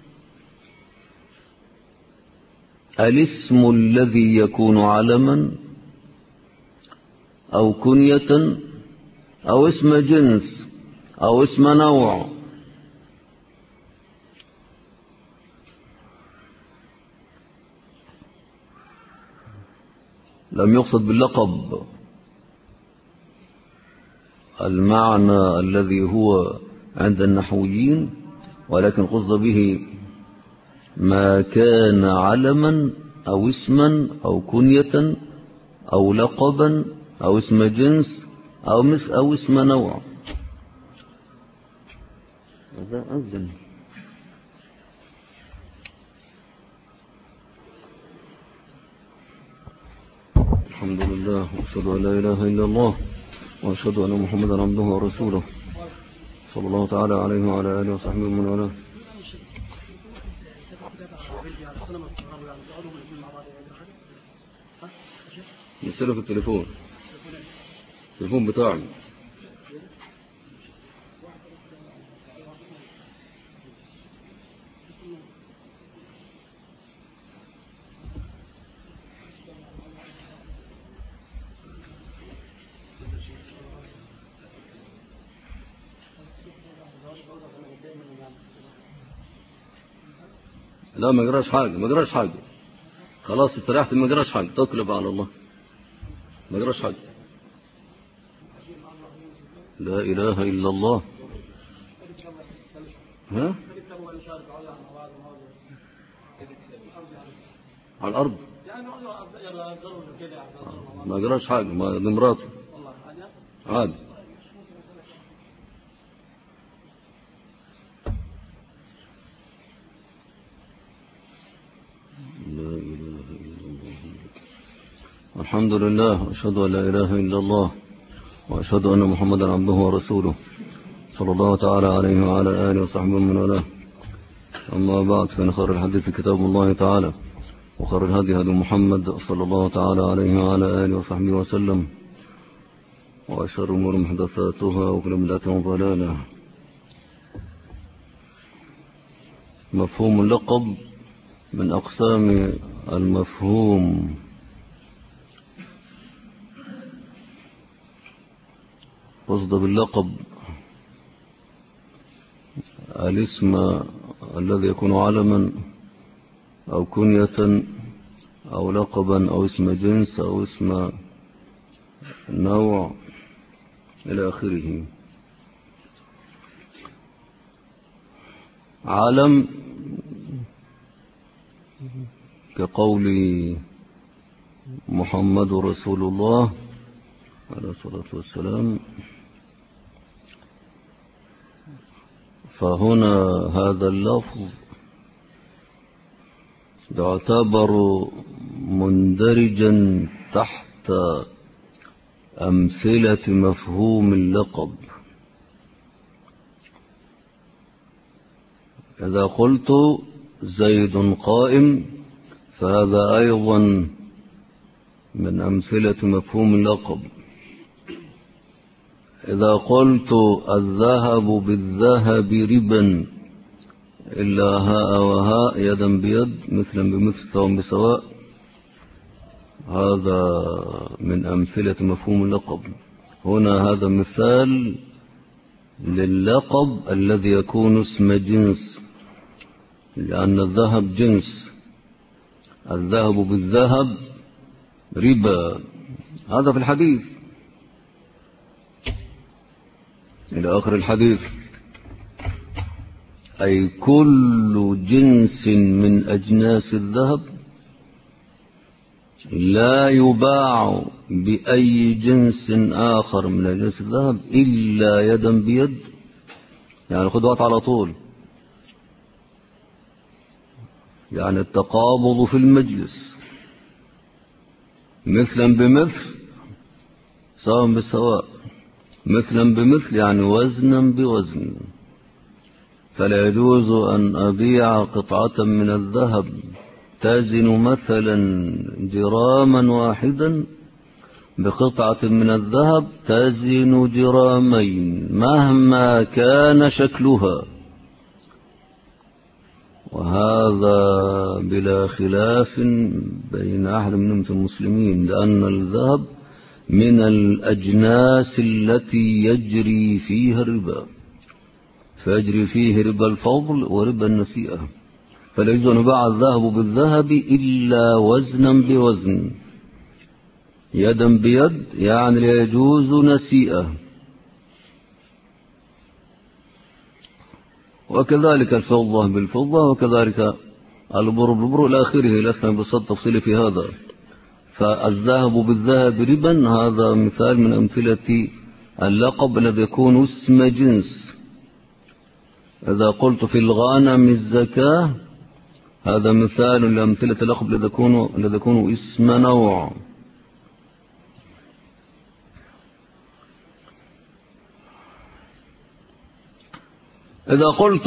الاسم الذي يكون علما أو كنية أو اسم جنس أو اسم نوع. لم يقصد باللقب المعنى الذي هو عند النحويين، ولكن قصد به ما كان علما أو اسما أو كنية أو لقبا أو اسم جنس أو اسم نوع. هذا أذن. الحمد لله وأشهد أن لا إله إلا الله وأشهد أن محمدا عبده ورسوله صلى الله تعالى عليه وعلى آله وصحبه ومن والاه. يسأله في التليفون بتاعي. لا ما جراش حاجة خلاص استريحت، ما جراش حاجة، تقلب على الله، ما جراش حاجة. لا إله إلا الله. ها على الأرض ما جراش حاجة، ما دي مراته عادي. الحمد لله وأشهد أن لا إله إلا الله وأشهد أن محمدا عبده ورسوله صلى الله تعالى عليه وعلى آله وصحبه من والاه. أما بعد، فإن خير الحديث كتاب الله تعالى، وخير الهدي هدي محمد صلى الله تعالى عليه وعلى آله وصحبه وسلم، وشر الأمور محدثاتها وكل بدعة ضلالة. مفهوم اللقب من أقسام المفهوم. قصد باللقب الاسم الذي يكون علما أو كنية أو لقبا أو اسم جنس أو اسم نوع إلى آخره. علم كقول محمد رسول الله عليه الصلاة والسلام، فهنا هذا اللفظ يعتبر مندرجا تحت أمثلة مفهوم اللقب. إذا قلت زيد قائم فهذا أيضا من أمثلة مفهوم اللقب. إذا قلت الذهب بالذهب ربا إلا هاء وهاء يدا بيد مثلا بمثل سواء بسواء، هذا من أمثلة مفهوم اللقب. هنا هذا مثال لللقب الذي يكون اسم جنس، لأن الذهب جنس. الذهب بالذهب ربا، هذا في الحديث إلى آخر الحديث. أي كل جنس من أجناس الذهب لا يباع بأي جنس آخر من أجناس الذهب إلا يدا بيد، يعني خدوات على طول، يعني التقابض في المجلس مثلا بمثل سواء بسواء. مثلا بمثل يعني وزنا بوزن، فلا يجوز أن أبيع قطعة من الذهب تزن مثلا جراما واحدا بقطعة من الذهب تزن جرامين مهما كان شكلها، وهذا بلا خلاف بين أحد من المسلمين، لأن الذهب من الأجناس التي يجري فيها الربا، فيجري فيه ربا الفضل وربا النسيئة. فلا يجوز أن يباع الذهب بالذهب إلا وزنا بوزن، يدا بيد، يعني لا يجوز نسيئة. وكذلك الفضة بالفضة، وكذلك البر بالبر إلى آخره، لسنا بصد تفصيل في هذا. فالذهب بالذهب ربا هذا مثال من أمثلة اللقب الذي يكون اسم جنس. إذا قلت في الغنم الزكاة هذا مثال لأمثلة اللقب الذي يكون اسم نوع. إذا قلت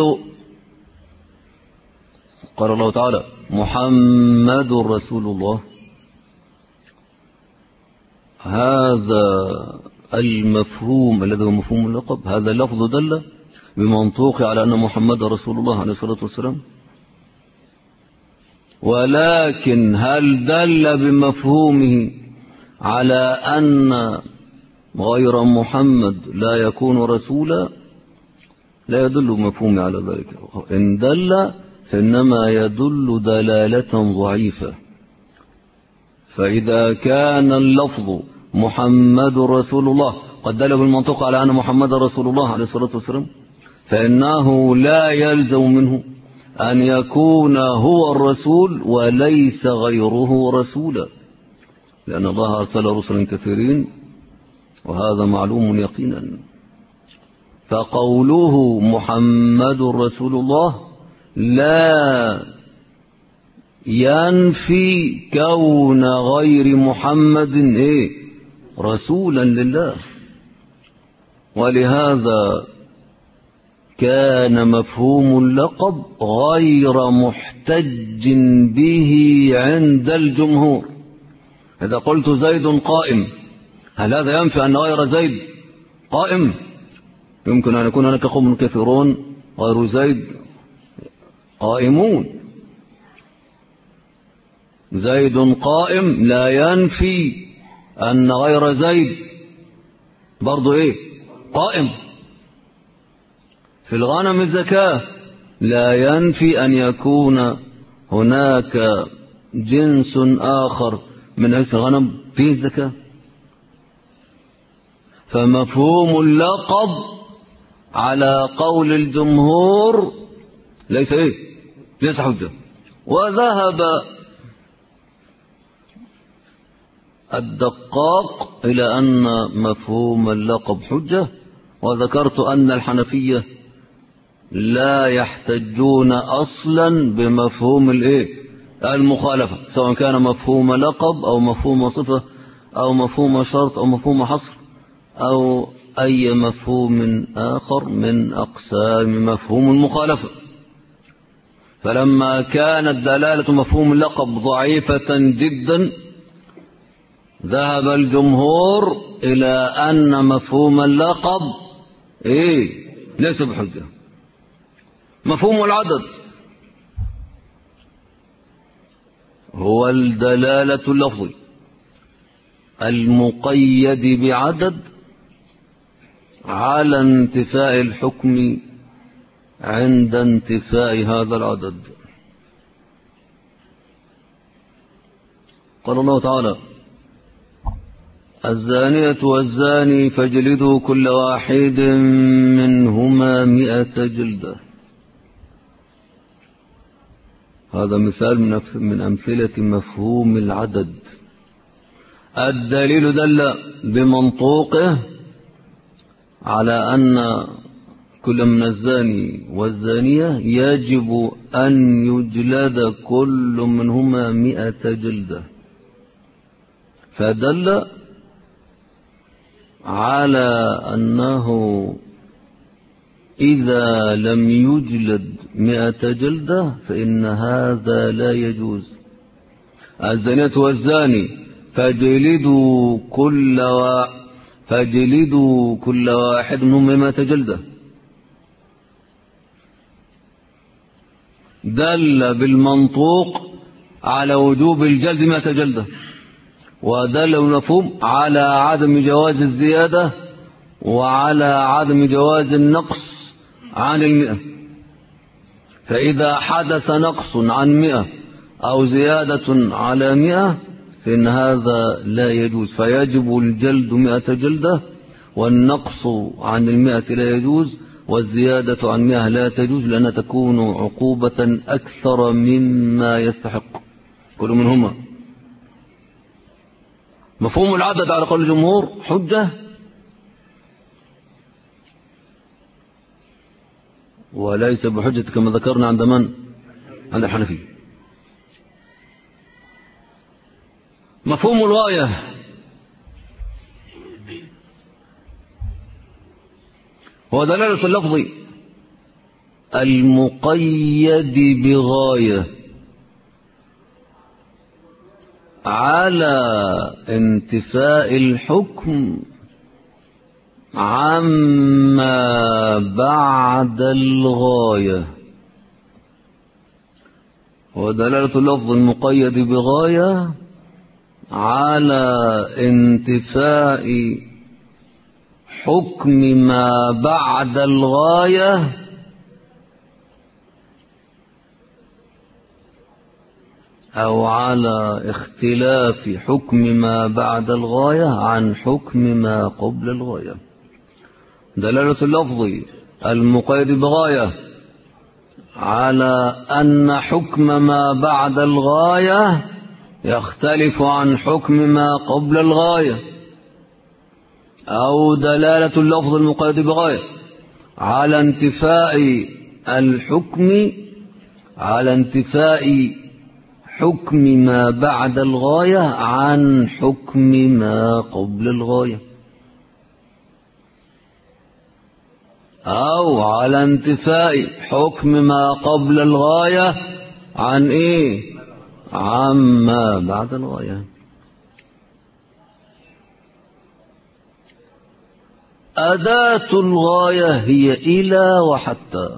قال الله تعالى محمد رسول الله، هذا المفهوم الذي هو مفهوم اللقب، هذا اللفظ دل بمنطوق على أن محمد رسول الله عليه الصلاة والسلام، ولكن هل دل بمفهومه على أن غير محمد لا يكون رسولا؟ لا يدل مفهومه على ذلك. إن دل فإنما يدل دلالة ضعيفة. فإذا كان اللفظ محمد رسول الله قد دل بالمنطق على أن محمد رسول الله عليه الصلاة والسلام، فإنه لا يلزم منه أن يكون هو الرسول وليس غيره رسولا، لأن الله أرسل رسلا كثيرين وهذا معلوم يقينا. فقوله محمد رسول الله لا ينفي كون غير محمد رسولا لله، ولهذا كان مفهوم اللقب غير محتج به عند الجمهور. إذا قلت زيد قائم، هل هذا ينفي أن غير زيد قائم؟ يمكن أن يكون هناك قوم كثيرون غير زيد قائمون. زيد قائم لا ينفي أن غير زيد برضو قائم. في الغنم الزكاة لا ينفي أن يكون هناك جنس آخر من أجناس الغنم فيه الزكاة. فمفهوم اللقب على قول الجمهور ليس حجة. وذهب الدقاق إلى أن مفهوم اللقب حجة، وذكرت أن الحنفية لا يحتجون أصلا بمفهوم المخالفة، سواء كان مفهوم لقب أو مفهوم صفة أو مفهوم شرط أو مفهوم حصر أو أي مفهوم آخر من أقسام مفهوم المخالفة. فلما كانت دلالة مفهوم اللقب ضعيفة جدا ذهب الجمهور إلى أن مفهوم اللقب ليس بحجة. مفهوم العدد هو الدلالة اللفظي المقيد بعدد على انتفاء الحكم عند انتفاء هذا العدد. قال الله تعالى: الزانية والزاني فاجلدوا كل واحد منهما 100 جلدة. هذا مثال من أمثلة مفهوم العدد. الدليل دل بمنطوقه على أن كل من الزاني والزانية يجب أن يجلد كل منهما 100 جلدة، فدل على أنه إذا لم يجلد 100 جلدة فإن هذا لا يجوز. الزانية والزاني فاجلدوا كل واحد منهم 100 جلدة، دل بالمنطوق على وجوب الجلد 100 جلدة، ودل المفهوم على عدم جواز الزيادة وعلى عدم جواز النقص عن 100. فإذا حدث نقص عن 100 أو زيادة على 100 فإن هذا لا يجوز، فيجب الجلد 100 جلدة، والنقص عن 100 لا يجوز، والزيادة عن 100 لا تجوز، لأنها تكون عقوبة أكثر مما يستحق كل منهما. مفهوم العدد على قول الجمهور حجة، وليس بحجة كما ذكرنا عند من؟ عند الحنفية. مفهوم الغاية هو دلالة اللفظ المقيد بغاية على انتفاء الحكم عما بعد الغاية. ودلالة اللفظ المقيد بغاية على انتفاء حكم ما بعد الغاية أو على اختلاف حكم ما بعد الغاية عن حكم ما قبل الغاية. دلالة اللفظ المقيد بغاية على أن حكم ما بعد الغاية يختلف عن حكم ما قبل الغاية، أو دلالة اللفظ المقيد بغاية على انتفاء الحكم على انتفاء حكم ما بعد الغاية عن حكم ما قبل الغاية. أو على انتفاء حكم ما قبل الغاية عن إيه؟ عما بعد الغاية. أداة الغاية هي إلى وحتى.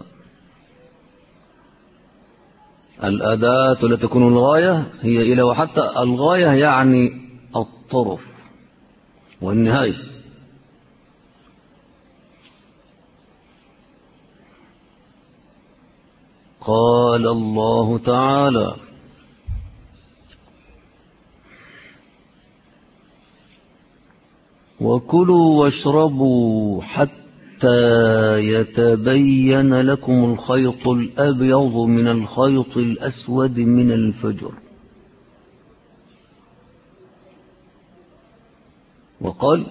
الأداة التي تكون الغاية هي إلى وحتى. الغاية يعني الطرف والنهاية. قال الله تعالى: وكلوا واشربوا حتى يتبين لكم الخيط الأبيض من الخيط الأسود من الفجر. وقال: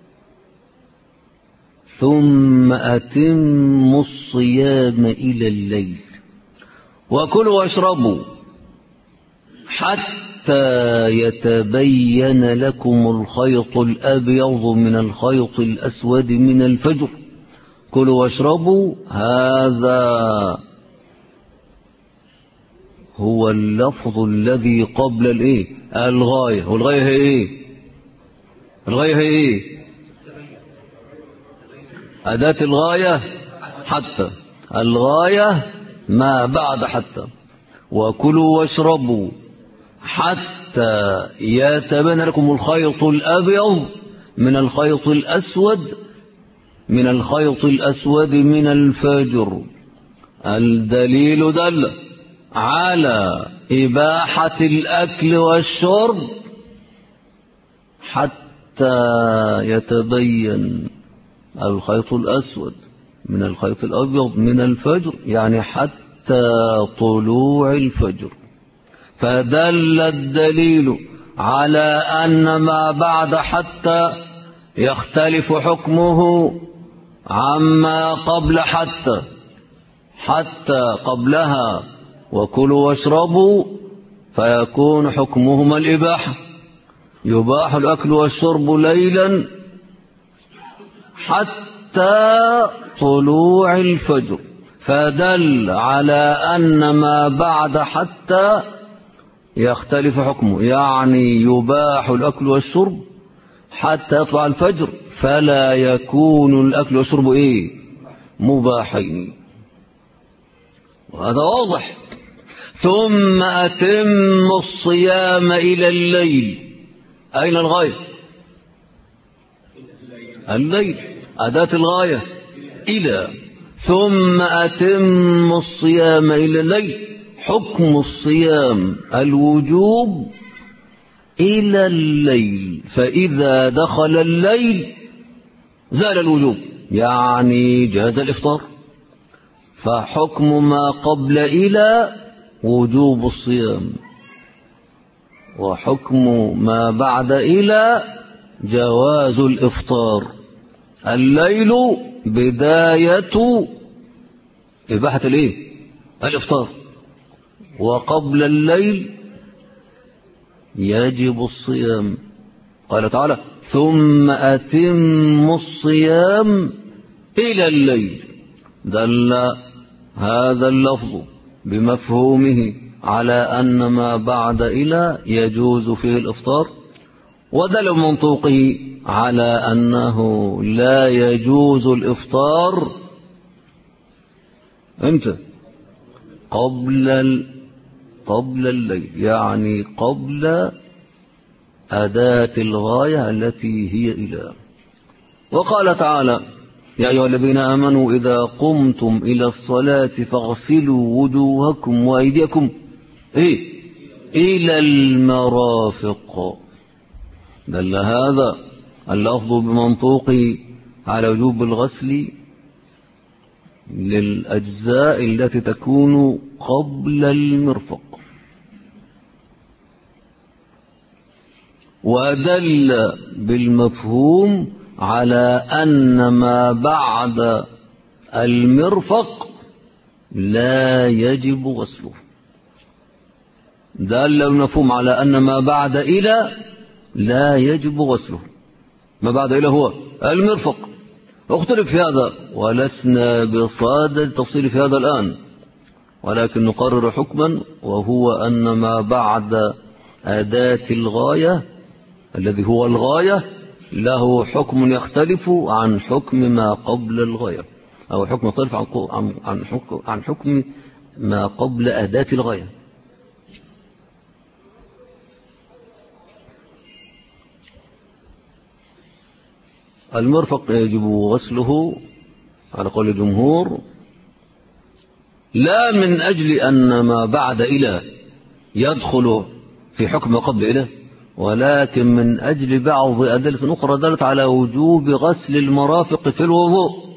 ثم أتموا الصيام إلى الليل. وكلوا واشربوا حتى يتبين لكم الخيط الأبيض من الخيط الأسود من الفجر. كلوا واشربوا، هذا هو اللفظ الذي قبل الايه؟ الغاية. والغاية هي ايه؟ الغاية هي ايه؟ أداة الغاية حتى. الغاية ما بعد حتى. وكلوا واشربوا حتى يتبين لكم الخيط الأبيض من الخيط الأسود من الخيط الأسود من الفجر. الدليل دل على إباحة الأكل والشرب حتى يتبين الخيط الأسود من الخيط الأبيض من الفجر، يعني حتى طلوع الفجر. فدل الدليل على أن ما بعد حتى يختلف حكمه عما قبل حتى. حتى قبلها وكلوا واشربوا فيكون حكمهما الإباحة، يباح الأكل والشرب ليلا حتى طلوع الفجر. فدل على أن ما بعد حتى يختلف حكمه، يعني يباح الأكل والشرب حتى يطلع الفجر، فلا يكون الأكل والشرب إيه؟ مباحين. وهذا واضح. ثم أتموا الصيام إلى الليل. أين الغاية؟ الليل، أداة الغاية إلى. ثم أتموا الصيام إلى الليل. حكم الصيام الوجوب إلى الليل، فإذا دخل الليل زال الوجوب، يعني جاز الإفطار. فحكم ما قبل إلى وجوب الصيام، وحكم ما بعد إلى جواز الإفطار. الليل بداية إباحة الإيه؟ الإفطار. وقبل الليل يجب الصيام. قال تعالى: ثم أتموا الصيام إلى الليل. دل هذا اللفظ بمفهومه على أن ما بعد إلى يجوز فيه الإفطار، ودل منطوقه على أنه لا يجوز الإفطار امتى؟ قبل الليل، يعني قبل أداة الغاية التي هي إلى. وقال تعالى: يا أيها الذين آمنوا إذا قمتم إلى الصلاة فاغسلوا وجوهكم وأيديكم إلى المرافق. دل هذا اللفظ بمنطوقه على وجوب الغسل للأجزاء التي تكون قبل المرفق. ودل بالمفهوم على أن ما بعد المرفق لا يجب غسله. دل المفهوم على أن ما بعد إلى لا يجب غسله. ما بعد إلى هو المرفق، اختلف في هذا ولسنا بصادد التفصيل في هذا الآن، ولكن نقرر حكما، وهو أن ما بعد أداة الغاية الذي هو الغاية له حكم يختلف عن حكم ما قبل الغاية، أو حكم يختلف عن حكم ما قبل أداة الغاية. المرفق يجب غسله على قول الجمهور، لا من أجل أن ما بعد إلى يدخل في حكم ما قبل إلى، ولكن من أجل بعض أدلة أخرى دلت على وجوب غسل المرافق في الوضوء،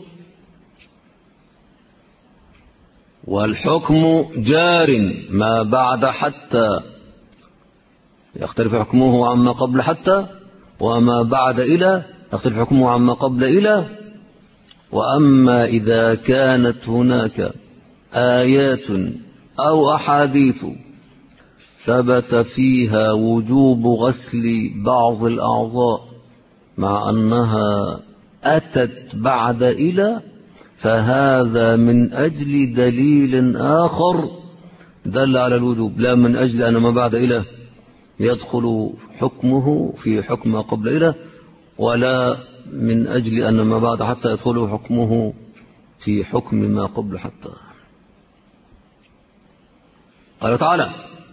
والحكم جار ما بعد حتى يختلف حكمه عما قبل حتى، وما بعد إلى يختلف حكمه عما قبل إلى. وأما إذا كانت هناك آيات أو أحاديث ثبت فيها وجوب غسل بعض الأعضاء مع أنها أتت بعد إلى، فهذا من أجل دليل آخر دل على الوجوب، لا من أجل أن ما بعد إلى يدخل حكمه في حكم ما قبل إلى، ولا من أجل أن ما بعد حتى يدخل حكمه في حكم ما قبل حتى. قال تعالى: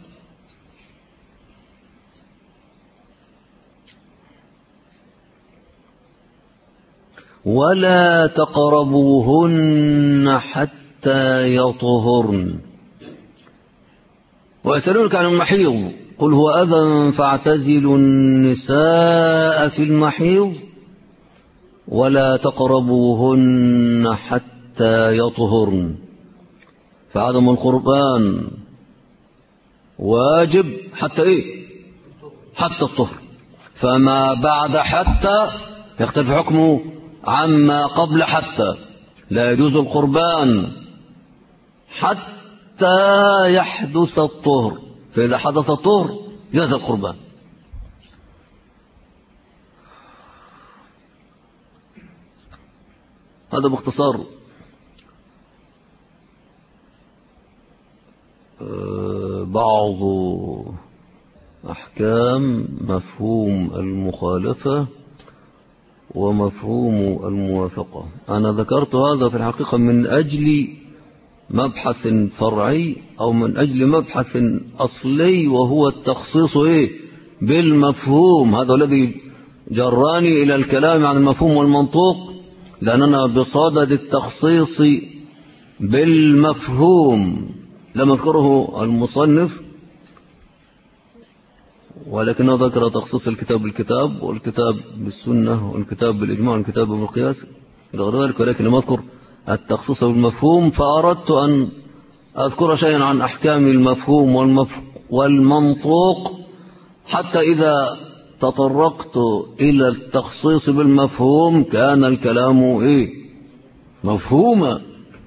ولا تقربوهن حتى يطهرن ويسألونك عن المحيض قل هو أذى فاعتزلوا النساء في المحيض ولا تقربوهن حتى يطهرن. فعدم القربان واجب حتى إيه؟ حتى الطهر. فما بعد حتى يختلف حكمه عما قبل حتى، لا يجوز القربان حتى يحدث الطهر، فإذا حدث الطهر جاز القربان. هذا باختصار بعض أحكام مفهوم المخالفة ومفهوم الموافقة. أنا ذكرت هذا في الحقيقة من أجل مبحث فرعي أو من أجل مبحث أصلي، وهو التخصيص بالمفهوم. هذا الذي جراني إلى الكلام عن المفهوم والمنطوق، لأننا بصدد التخصيص بالمفهوم لم يذكره المصنف، ولكنه ذكر تخصيص الكتاب بالكتاب والكتاب بالسنة والكتاب بالإجماع والكتاب بالقياس إلى غير ذلك، ولكن لم أذكر التخصيص بالمفهوم. فأردت أن أذكر شيئا عن أحكام المفهوم والمنطوق، حتى إذا تطرقت إلى التخصيص بالمفهوم كان الكلام مفهوما.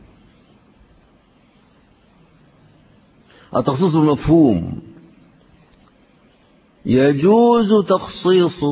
التخصيص بالمفهوم: يجوز تخصيص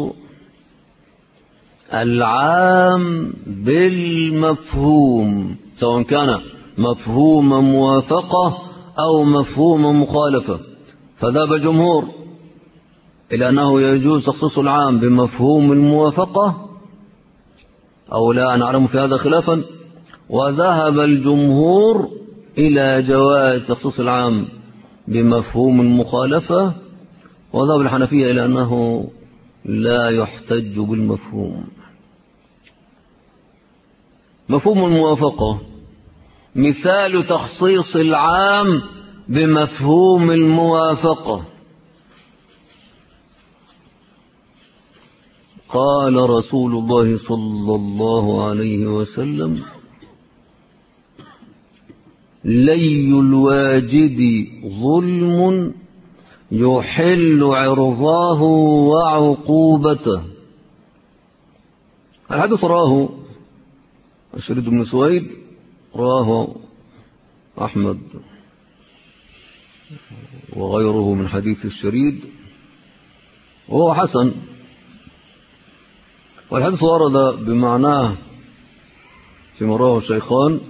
العام بالمفهوم سواء كان مفهوم موافقة أو مفهوم مخالفة. فذهب الجمهور إلى أنه يجوز تخصيص العام بمفهوم الموافقة، أو لا نعلم في هذا خلافا. وذهب الجمهور إلى جواز تخصيص العام بمفهوم المخالفة، وذهب الحنفية إلى أنه لا يحتج بالمفهوم. مفهوم الموافقة مثال تخصيص العام بمفهوم الموافقة. قال رسول الله صلى الله عليه وسلم: لي الواجد ظلم يحل عرضاه وعقوبته. الحديث راه الشريد بن سويد، راه أحمد وغيره من حديث الشريد، وهو حسن. والحديث ورد بمعناه فيما رواه الشيخان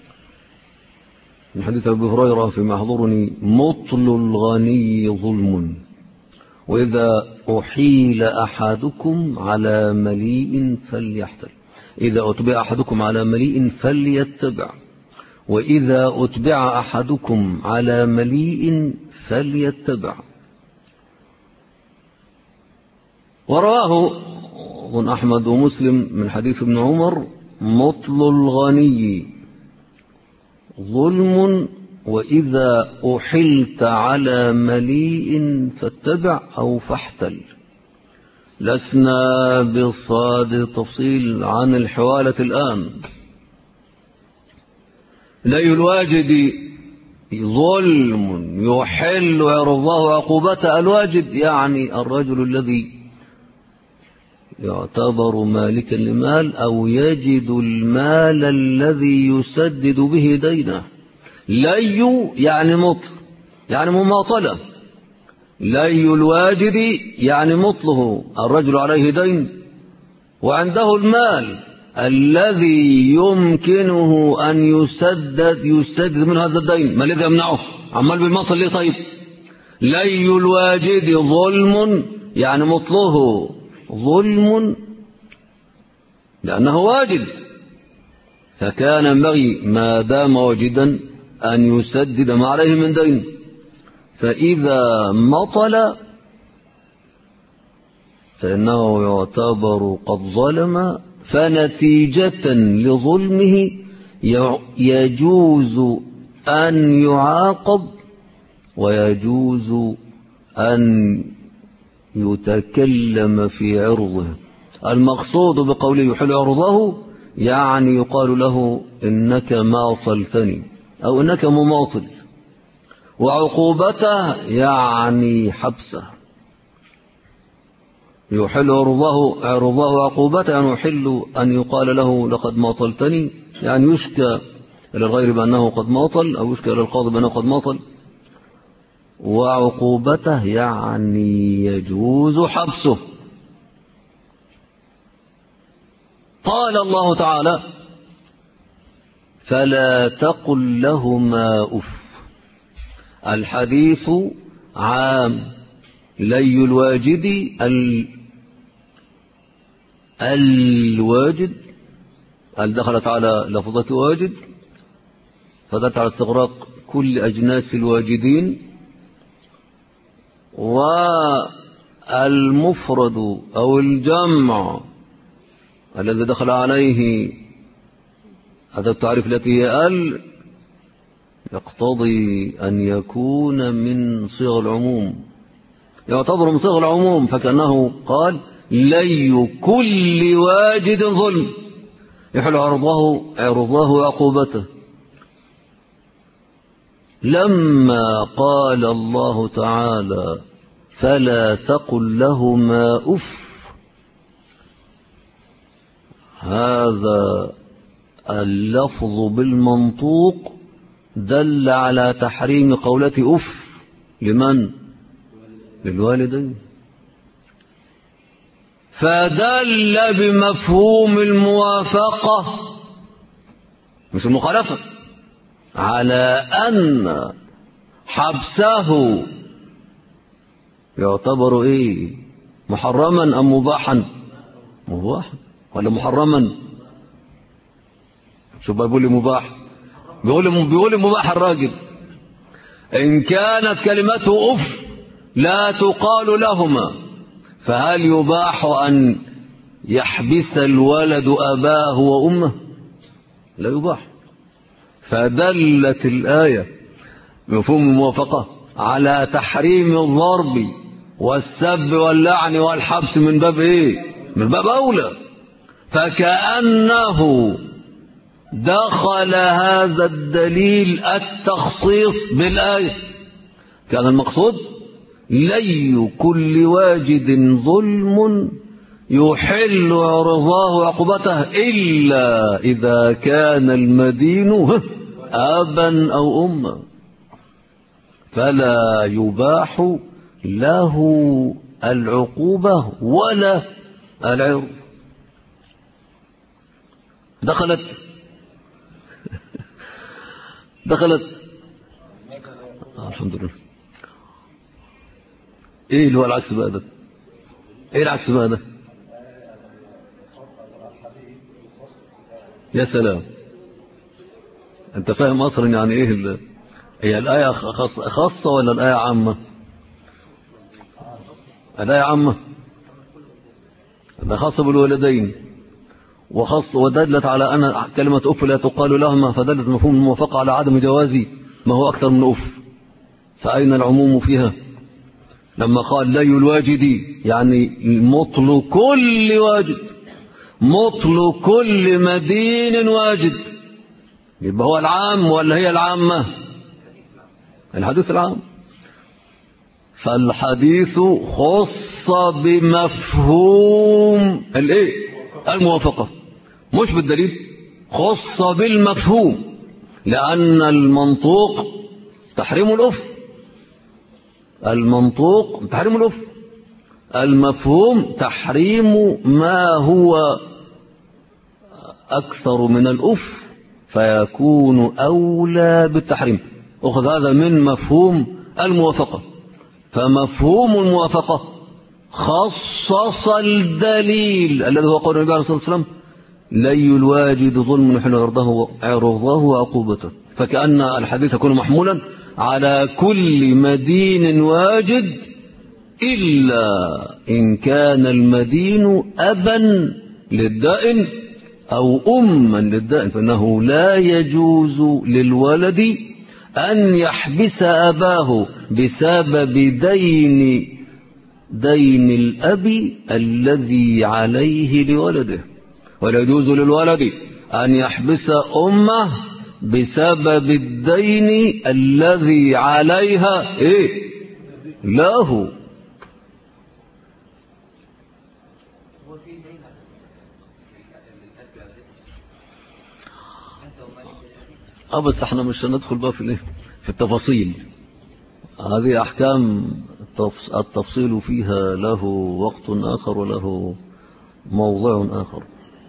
من حديث أبي هريرة فيما يحضرني: مطل الغني ظلم، وإذا أحيل أحدكم على مليء فليحتل، إذا أتبع أحدكم على مليء فليتبع، وإذا أتبع أحدكم على مليء فليتبع. ورواه ابن أحمد ومسلم من حديث ابن عمر: مطل الغني ظلم، وإذا أحلت على مليء فاتبع أو فاحتل. لسنا بصاد تفصيل عن الحوالة الآن. لي الواجد ظلم يحل عرضه عقوبته. الواجد يعني الرجل الذي يعتبر مالكا لمال أو يجد المال الذي يسدد به دينه. لي يعني مطل، يعني مماطلة. لي الواجد يعني مطله، الرجل عليه دين وعنده المال الذي يمكنه أن يسدد من هذا الدين. ما الذي يمنعه؟ عمال بالمطل ليه؟ طيب لي الواجد ظلم يعني مطله ظلم لأنه واجد، فكان ينبغي ما دام واجدا أن يسدد ما عليه من دين. فإذا مطل فإنه يعتبر قد ظلم، فنتيجة لظلمه يجوز أن يعاقب ويجوز أن يتكلم في عرضه. المقصود بقوله يحل عرضه يعني يقال له إنك ماطلتني أو إنك مماطل، وعقوبته يعني حبسه. يحل عرضه عقوبته يعني يحل أن يقال له لقد ماطلتني، يعني يشكى إلى الغير بأنه قد ماطل، أو يشكى إلى القاضي بأنه قد ماطل. وعقوبته يعني يجوز حبسه. قال الله تعالى: فلا تقل لهما أف. الحديث عام. لي الواجد الواجد دخلت على لفظة واجد، فدلت على استغراق كل أجناس الواجدين. والمفرد أو الجمع الذي دخل عليه هذا التعريف التي هي يقتضي أن يكون من صيغ العموم، يعتبر من صيغ العموم، فكأنه قال: لي كل واجد ظلم يحل عرضه عقوبته. لما قال الله تعالى: فلا تقل لهما أف، هذا اللفظ بالمنطوق دل على تحريم قولة أف. لمن؟ للوالدين. فدل بمفهوم الموافقة مش المخالفة على أن حبسه يعتبر إيه؟ محرما أم مباحا؟ مباحا ولا محرما؟ شو بيقول لي مباح؟ بيقول لي مباح. الراجل إن كانت كلمته أف لا تقال لهما، فهل يباح أن يحبس الولد أباه وأمه؟ لا يباح. فدلت الآية بمفهوم الموافقة على تحريم الضرب والسب واللعن والحبس من باب إيه؟ من باب أولى. فكأنه دخل هذا الدليل التخصيص بالآية. كان المقصود: لي كل واجد ظلم يحل عرضه عقوبته إلا إذا كان المدين أبا أو أما، فلا يباح له العقوبة ولا العرض. دخلت دخلت. الحمد لله. ايه اللي هو العكس بقى ده؟ ايه العكس بقى ده؟ يا سلام، انت فاهم اصلا يعني ايه هي الآية خاصة ولا الآية عامة؟ الآية عامة، ده خاصة بالولدين، وخاص ودلت على أن كلمة أف لا تقال لهما، فدلت مفهوم الموافقة على عدم جواز ما هو أكثر من أف. فأين العموم فيها؟ لما قال لي الواجد يعني مطل كل واجد، مطل كل مدين واجد، يبقى هو العام ولا هي العامة؟ الحديث العام. فالحديث خص بمفهوم الايه؟ الموافقة، مش بالدليل، خص بالمفهوم، لأن المنطوق تحريم الأف، المنطوق تحريم الأف، المفهوم تحريم ما هو أكثر من الأف، فيكون أولى بالتحريم. أخذ هذا من مفهوم الموافقة. فمفهوم الموافقة خصص الدليل الذي هو قول النبي عليه الصلاة والسلام لي الواجد ظلم يحل عرضه وعقوبته، فكأن الحديث يكون محمولا على كل مدين واجد إلا إن كان المدين أبا للدائن أو أما للدائن، فإنه لا يجوز للولد أن يحبس أباه بسبب دين الأب الذي عليه لولده، ولا يجوز للولد أن يحبس أمه بسبب الدين الذي عليها له. بس احنا مش هندخل بقى في التفاصيل، هذه أحكام التفصيل فيها له وقت آخر وله موضع آخر.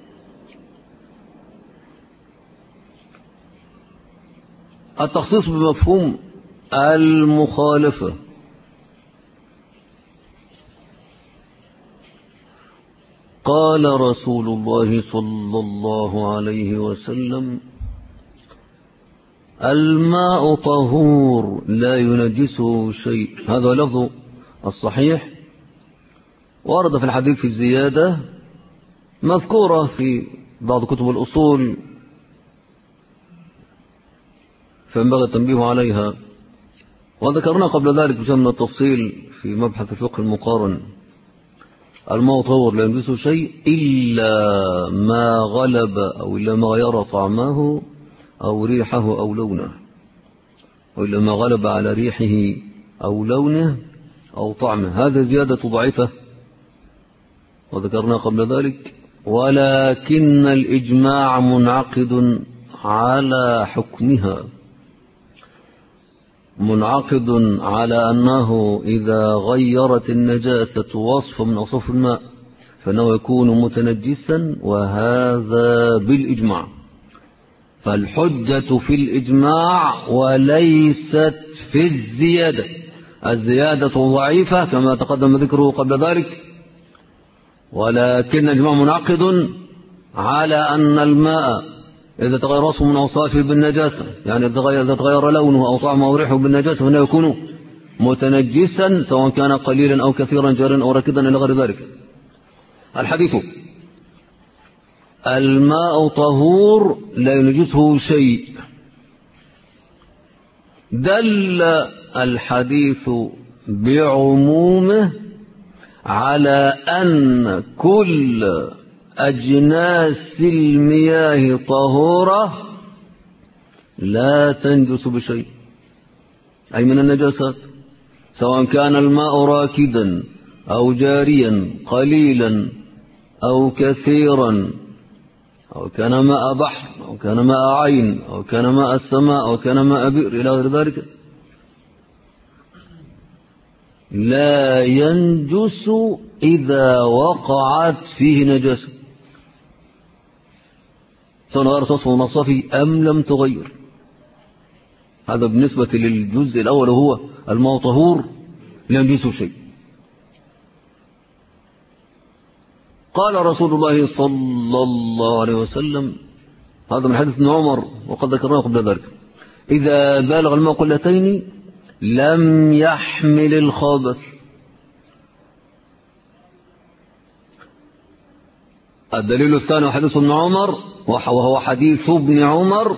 التخصيص بمفهوم المخالفة. قال رسول الله صلى الله عليه وسلم الماء طهور لا ينجسه شيء، هذا لفظ الصحيح، ورد في الحديث في الزيادة مذكورة في بعض كتب الأصول، فينبغي التنبيه عليها، وذكرنا قبل ذلك بشيء من التفصيل في مبحث الفقه المقارن. الماء طهور لا ينجسه شيء إلا ما غلب أو إلا ما غير طعمه أو ريحه أو لونه، وإلا ما غلب على ريحه أو لونه أو طعمه. هذا زيادة ضعيفة وذكرنا قبل ذلك، ولكن الإجماع منعقد على حكمها، منعقد على أنه إذا غيرت النجاسة وصف من أوصاف الماء فإنه يكون متنجسا، وهذا بالإجماع. فالحجة في الإجماع وليست في الزيادة. الزيادة ضعيفة كما تقدم ذكره قبل ذلك، ولكن الإجماع منعقد على أن الماء إذا تغير وصفه من أوصافه بالنجاسة، يعني إذا تغير لونه أو طعمه أو ريحه بالنجاسة فإنه يكون متنجسا سواء كان قليلا أو كثيرا جارا أو راكدا إلى غير ذلك. الحديث الماء طهور لا ينجسه شيء، دل الحديث بعمومه على أن كل أجناس المياه طهورة لا تنجس بشيء، أي من النجاسات، سواء كان الماء راكدا أو جاريا قليلا أو كثيرا، أو كان ماء بحر أو كان ماء عين أو كان ماء السماء أو كان ماء بئر إلى غير ذلك، لا ينجس إذا وقعت فيه نجاسة، سواء غيرت وصفه من أوصافه أم لم تغير. هذا بالنسبة للجزء الأول وهو الماء طهور لا ينجسه شيء. قال رسول الله صلى الله عليه وسلم، هذا من حديث ابن عمر وقد ذكرناه قبل ذلك: إذا بالغ الماء قلتين لم يحمل الخبث. الدليل الثاني حديث ابن عمر، وهو حديث ابن عمر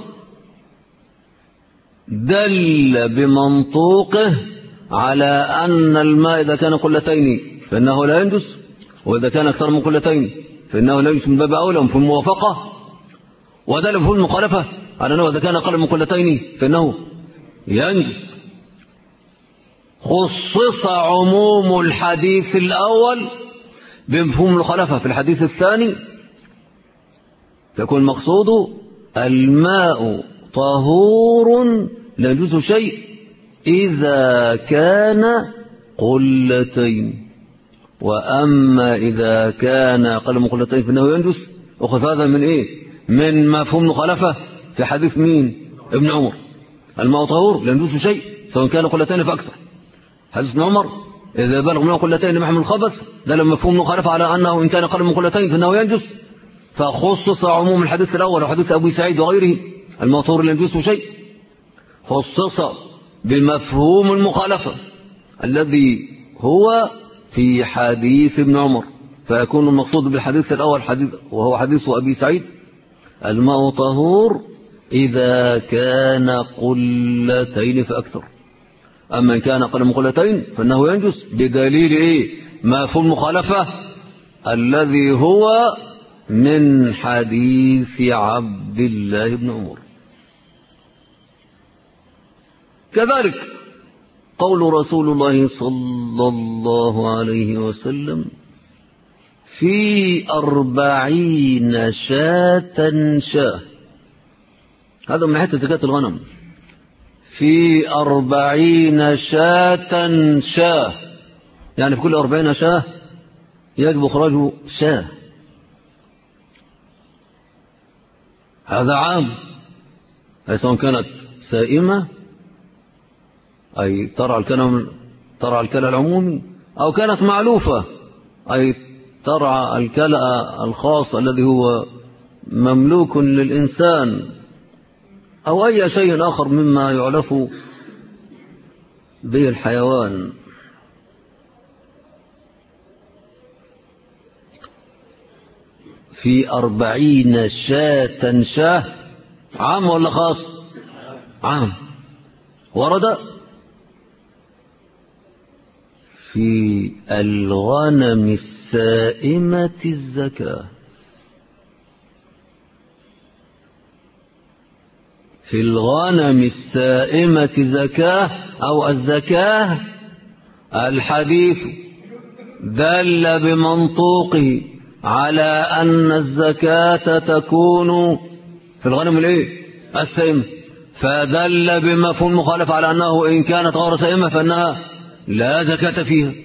دل بمنطوقه على أن الماء إذا كان قلتين فإنه لا ينجس، وإذا كان أكثر من قلتين فإنه لا ينجس من باب أولى في الموافقة. ودل في المخالفة على أنه إذا كان أقل من قلتين فإنه ينجس. خصص عموم الحديث الأول بمفهوم المخالفة في الحديث الثاني، فيكون المقصود الماء طهور لا يجوز شيء إذا كان قلتين، وأما إذا كان أقل من قلتين فإنه ينجس. وخذ هذا من إيه؟ من مفهوم المخالفة في حديث مين؟ ابن عمر: الماء طهور لا يجوز شيء سواء كان قلتين فأكثر. حديث ابن عمر: إذا بلغ منه قلتين لم يحمل الخبث، ده لما مفهوم المخالفة على أنه إن كان أقل من قلتين فإنه ينجس. فخصص عموم الحديث الأول وحديث أبي سعيد وغيره: الماء طهور لا يجوز شيء، خصص بمفهوم المخالفة الذي هو في حديث ابن عمر، فيكون المقصود بالحديث الأول وهو حديث أبي سعيد: الماء طهور إذا كان قلتين فأكثر. أما إن كان أقل من قلتين فإنه ينجس بدليل إيه؟ مفهوم المخالفة الذي هو من حديث عبد الله بن عمر. كذلك قول رسول الله صلى الله عليه وسلم: في 40 شاة شاه. هذا من حتى زكاة الغنم. في 40 شاة شاه، يعني في كل 40 شاه يجب إخراج شاه. هذا عام، أي سواء كانت سائمة أي ترعى الكلى العمومي، أو كانت معلوفة أي ترعى الكلى الخاص الذي هو مملوك للإنسان، أو أي شيء آخر مما يعلف به الحيوان. في 40 شاة شاه، عام ولا خاص؟ عام. ورد في الغنم السائمة الزكاة. في الغنم السائمة زكاة أو الزكاة. الحديث دل بمنطوقه على أن الزكاة تكون في الغنم السائمة، فدل بمفهوم المخالفة على أنه إن كانت غير سائمة فإنها لا زكاة فيها.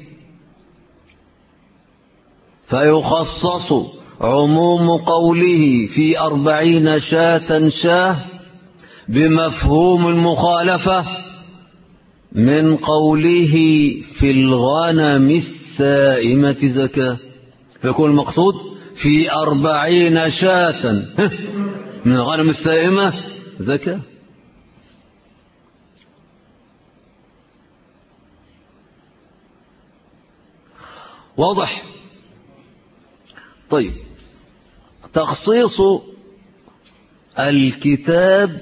فيخصص عموم قوله في 40 شاة شاه بمفهوم المخالفة من قوله في الغنم السائمة زكاة، فيكون المقصود في 40 شاة من الغنم السائمة زكاة. واضح؟ طيب، تخصيص الكتاب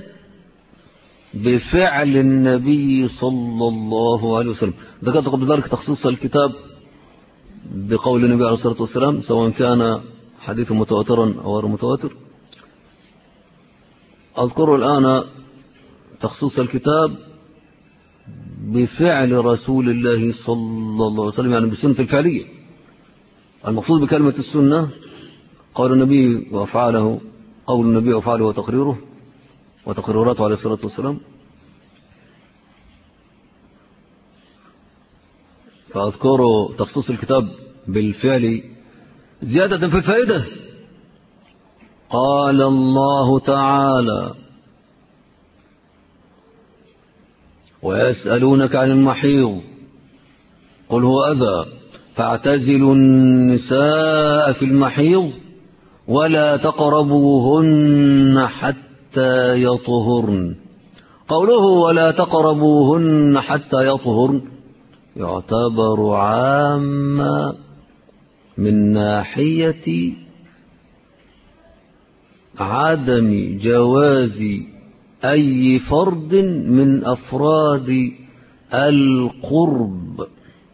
بفعل النبي صلى الله عليه وسلم. ذكرت قبل ذلك تخصيص الكتاب بقول النبي عليه الصلاة والسلام، سواء كان حديث متواترا أو غير متواتر. أذكر الآن تخصيص الكتاب بفعل رسول الله صلى الله عليه وسلم، يعني بالسنة الفعلية. المقصود بكلمة السنة قول النبي وأفعاله، قول النبي وأفعاله وتقريره وتقريراته عليه الصلاة والسلام. فأذكر تخصيص الكتاب بالفعل زيادة في الفائدة. قال الله تعالى: ويسألونك عن المحيض قل هو أذى فاعتزلوا النساء في المحيض ولا تقربوهن حتى يطهرن. قوله ولا تقربوهن حتى يطهرن يعتبر عاما من ناحية عدم جواز أي فرد من أفراد القرب،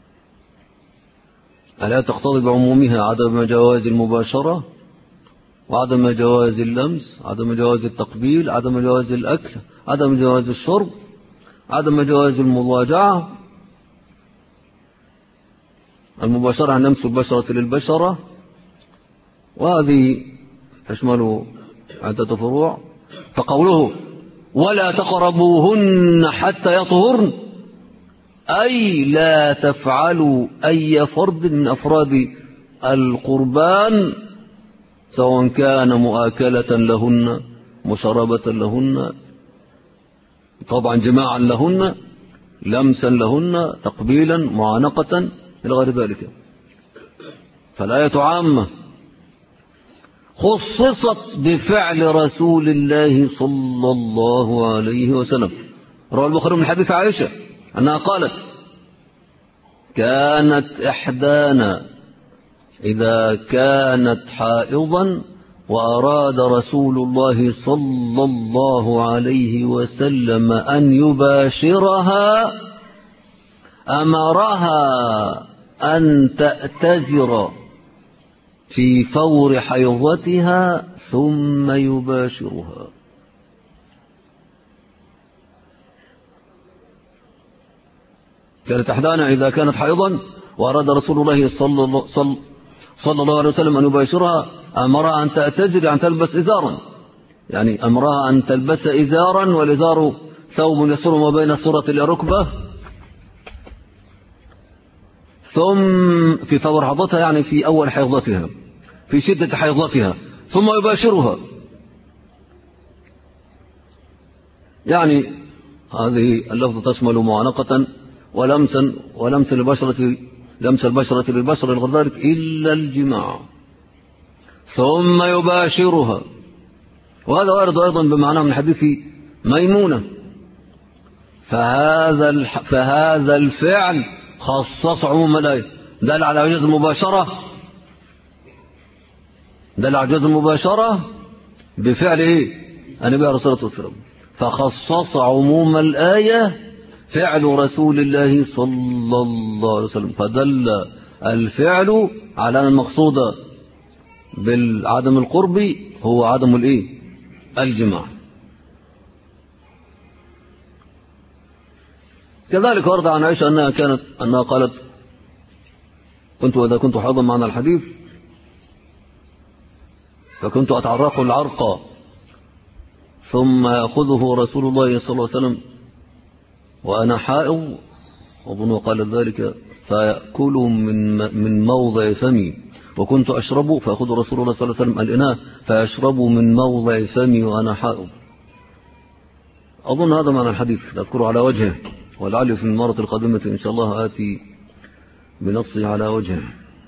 ألا تقتضي بعمومها عدم جواز المباشرة وعدم جواز اللمس، عدم جواز التقبيل، عدم جواز الأكل، عدم جواز الشرب، عدم جواز المضاجعة، المباشرة عن لمس البشرة للبشرة، وهذه تشمل عدة فروع. فقوله ولا تقربوهن حتى يطهرن أي لا تفعلوا أي فرد من أفراد القربان سواء كان مؤاكلة لهن، مشربة لهن، طبعا جماعا لهن، لمسا لهن، تقبيلا، معانقة إلى غير ذلك. فالآية عامة خصصت بفعل رسول الله صلى الله عليه وسلم. روى البخاري من حديث عائشة أنها قالت كانت إحدانا إذا كانت حائضا وأراد رسول الله صلى الله عليه وسلم أن يباشرها أمرها أن تأتزر في فور حيضتها ثم يباشرها. كانت إحدانا إذا كانت حائضا وأراد رسول الله صلى الله عليه وسلم أن يباشرها أمرها أن تأتزر، أن تلبس إزارا، يعني أمرها أن تلبس إزارا، والإزار ثوب يسر ما بين السرة إلى الركبة، ثم في فور حيضتها يعني في أول حيضتها، في شدة حيضتها، ثم يباشرها. يعني هذه اللفظة تشمل معانقة ولمس البشرة، لمس البشرة للبشرة غير ذلك إلا الجماع، ثم يباشرها. وهذا وارد أيضا بمعنى من حديث ميمونة. فهذا الفعل خصص عموم الآية، دل على جواز المباشرة، دل على جواز المباشرة بفعل إيه؟ النبي عليه الصلاة والسلام. فخصص عموم الآية فعل رسول الله صلى الله عليه وسلم، فدل الفعل على أن المقصود بالعدم القرب هو عدم الإيه؟ الجماع. كذلك ورد عن عائشة أنها قالت إذا كنت حاضا معنا الحديث فكنت أتعرق العرق ثم يأخذه رسول الله صلى الله عليه وسلم وأنا حائض، أظن قال ذلك، فيأكل من موضع فمي، وكنت أشرب فأخذ رسول الله صلى الله عليه وسلم الإناء فيشرب من موضع فمي وأنا حائض. أظن هذا معنى الحديث، أذكره على وجهه، ولعلي في المرة القادمة إن شاء الله آتي بنصه على وجهه.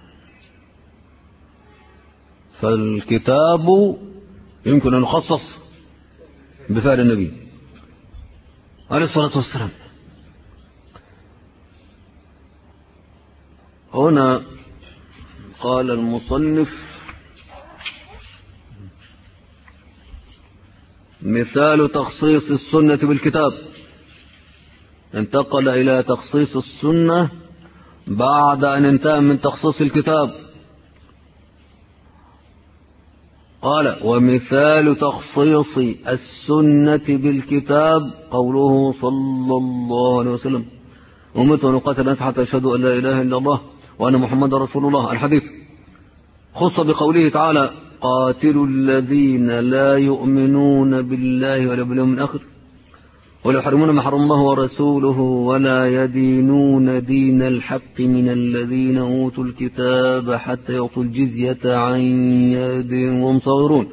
فالكتاب يمكن أن يخصص بفعل النبي عليه الصلاة والسلام. هنا قال المصنف مثال تخصيص السنة بالكتاب، انتقل إلى تخصيص السنة بعد أن انتهى من تخصيص الكتاب. قال ومثال تخصيص السنة بالكتاب قوله صلى الله عليه وسلم أمرت أن أقاتل الناس حتى يشهدوا أن لا إله إلا الله وأن محمد رسول الله. الحديث خص بقوله تعالى قاتلوا الذين لا يؤمنون بالله ولا باليوم الآخر ولا يحرمون ما حرم الله ورسوله ولا يدينون دين الحق من الذين أوتوا الكتاب حتى يعطوا الجزية عن يد وهم صاغرون.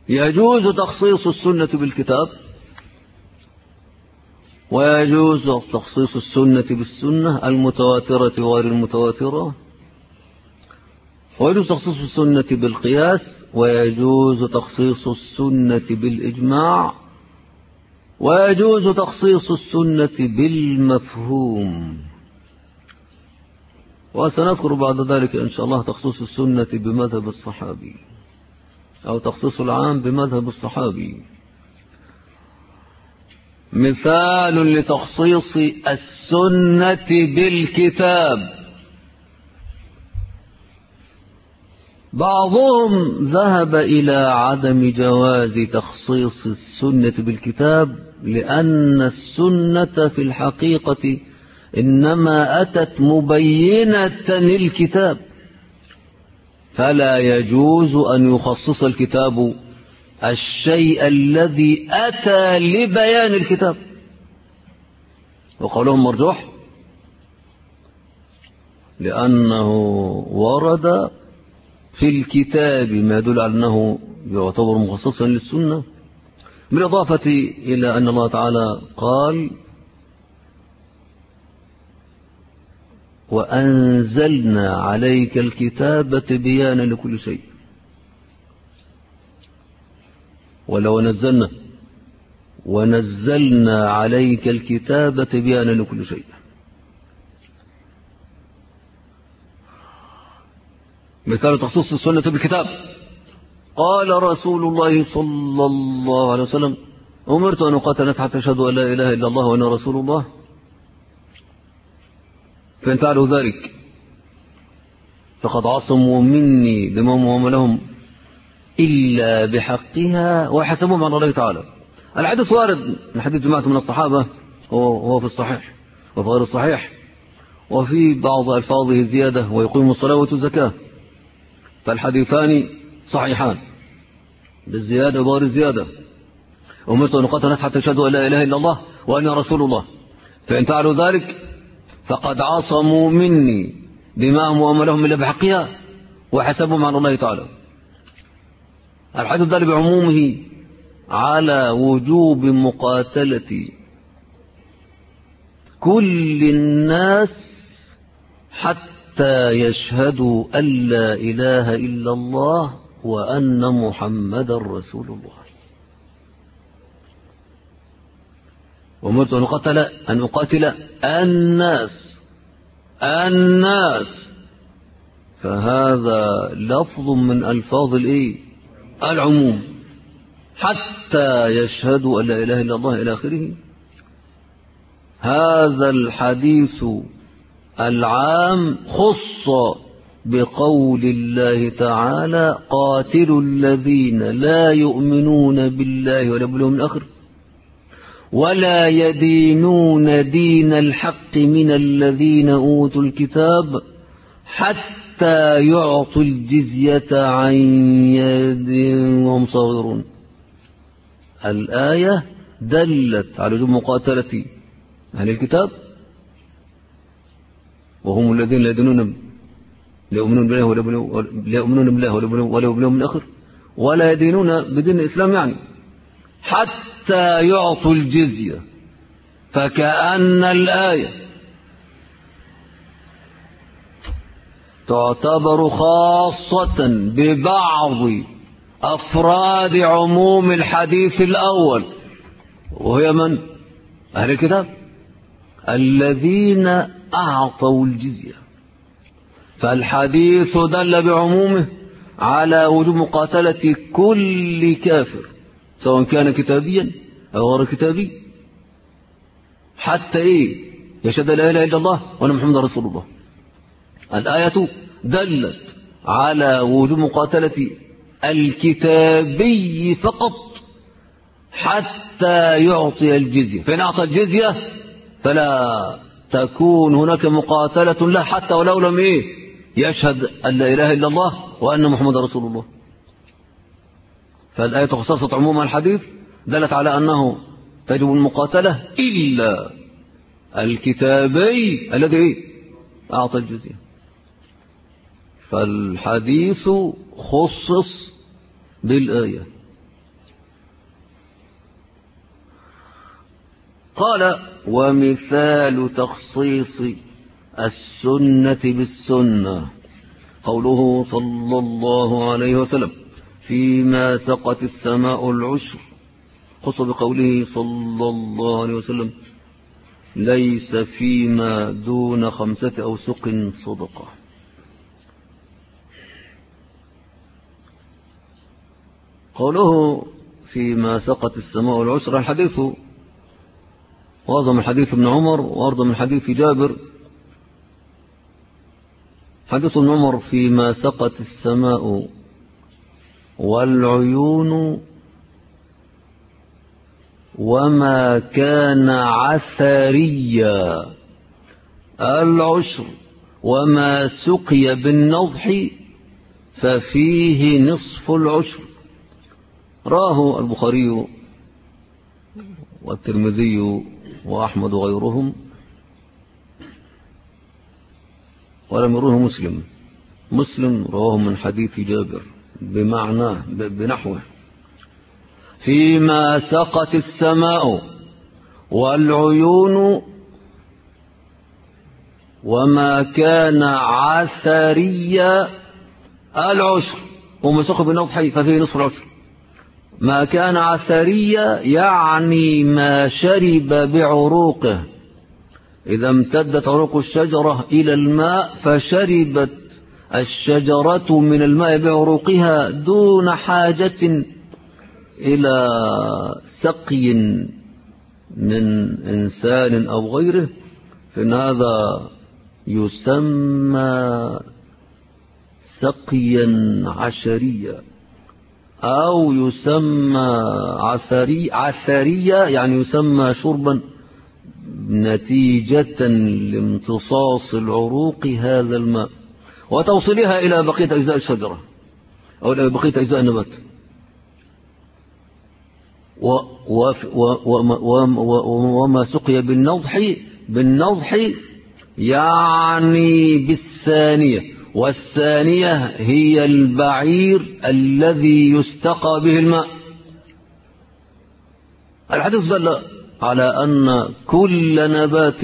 يجوز تخصيص السنة بالكتاب، ويجوز تخصيص السنة بالسنة المتواترة وغير المتواترة، ويجوز تخصيص السنة بالقياس، ويجوز تخصيص السنة بالإجماع، ويجوز تخصيص السنة بالمفهوم. وسنذكر بعد ذلك إن شاء الله تخصيص السنة بمذهب الصحابي، أو تخصيص العام بمذهب الصحابي. مثال لتخصيص السنة بالكتاب: بعضهم ذهب إلى عدم جواز تخصيص السنة بالكتاب، لأن السنة في الحقيقة إنما أتت مبينة للكتاب، فلا يجوز أن يخصص الكتاب الشيء الذي أتى لبيان الكتاب. وقولهم مرجوح لأنه ورد في الكتاب ما يدل على أنه يعتبر مخصصا للسنة، بالإضافة إلى أن الله تعالى قال: وأنزلنا عليك الكتاب تبيانا لكل شيء. ولو ونزلنا عليك الكتاب تبيانا لكل شيء. مثال تخصيص السنة بالكتاب: قال رسول الله صلى الله عليه وسلم: أمرت أن أقاتل حتى أشهد أن لا إله إلا الله وأنا رسول الله، فإن فعلوا ذلك فقد عصموا مني دماءهم لهم إلا بحقها وحسبهم على الله تعالى. الحديث وارد من حديث جماعة من الصحابة، وهو في الصحيح وفي غير الصحيح، وفي بعض ألفاظه زيادة: ويقيم الصلاة ويؤتي الزكاة. فالحديثان صحيحان بالزيادة وغير الزيادة: أمرت أن أقاتل حتى أشهدوا أن لا إله إلا الله وأنا رسول الله، فإن فعلوا ذلك فقد عصموا مني دماءهم وأموالهم إلا بحقها وحسبهم على الله تعالى. الحديث دل بعمومه على وجوب مقاتلة كل الناس حتى يشهدوا أن لا إله إلا الله وأن محمدا رسول الله. وأمرت أن أقاتل الناس، فهذا لفظ من ألفاظ العموم، حتى يشهدوا أن لا إله إلا الله إلى آخره. هذا الحديث العام خص بقول الله تعالى: قاتلوا الذين لا يؤمنون بالله ولا باليوم الآخر ولا يدينون دين الحق من الذين أوتوا الكتاب حتى يعطوا الجزية عن يد وهم صاغرون. الآية دلت على وجوب مقاتلة أهل الكتاب، وهم الذين لا يؤمنون بالله ولا باليوم الآخر ولا يدينون بدين الإسلام، يعني حتى يعطوا الجزية. فكأن الآية تعتبر خاصة ببعض أفراد عموم الحديث الأول، وهي من؟ أهل الكتاب الذين أعطوا الجزية. فالحديث دل بعمومه على وجوب مقاتلة كل كافر سواء كان كتابيا أو غير كتابي، حتى يشهد لا إله إلا الله وأن محمد رسول الله. الآية دلت على وجوب مقاتلة الكتابي فقط حتى يعطي الجزية، فإن أعطى الجزية فلا تكون هناك مقاتلة له حتى ولو لم يشهد أن لا إله إلا الله وأن محمد رسول الله. فالآية خصصت عموم الحديث دلت على أنه تجب المقاتلة إلا الكتابي الذي أعطى الجزية. فالحديث خصص بالآية قال: ومثال تخصيص السنة بالسنة قوله صلى الله عليه وسلم: فيما سقت السماء العشر، خص بقوله صلى الله عليه وسلم: ليس فيما دون 5 أوسق صدقة. قوله فيما سقت السماء العشر، الحديث وهذا من حديث ابن عمر وأيضا من حديث جابر. حديث ابن عمر: فيما سقت السماء والعيون وما كان عثريا العشر، وما سقي بالنضح ففيه نصف العشر. راه البخاري والترمذي وأحمد وغيرهم، ولم يروه مسلم رواه من حديث جابر بمعناه بنحوه: فيما سقت السماء والعيون وما كان عثريا العشر، وما سقي بالنضح ففيه نصف العشر. ما كان عثريا يعني ما شرب بعروقه، إذا امتدت عروق الشجرة إلى الماء فشربت الشجرة من الماء بعروقها دون حاجة إلى سقي من إنسان أو غيره، فإن هذا يسمى سقيا عشريا، أو يسمى عثريا يعني يسمى شربا نتيجة لامتصاص العروق هذا الماء وتوصيلها إلى بقية أجزاء الشجرة أو إلى بقية أجزاء النبات. وما سقي بالنضح يعني بالثانية، والثانية هي البعير الذي يستقى به الماء. الحديث دل على أن كل نبات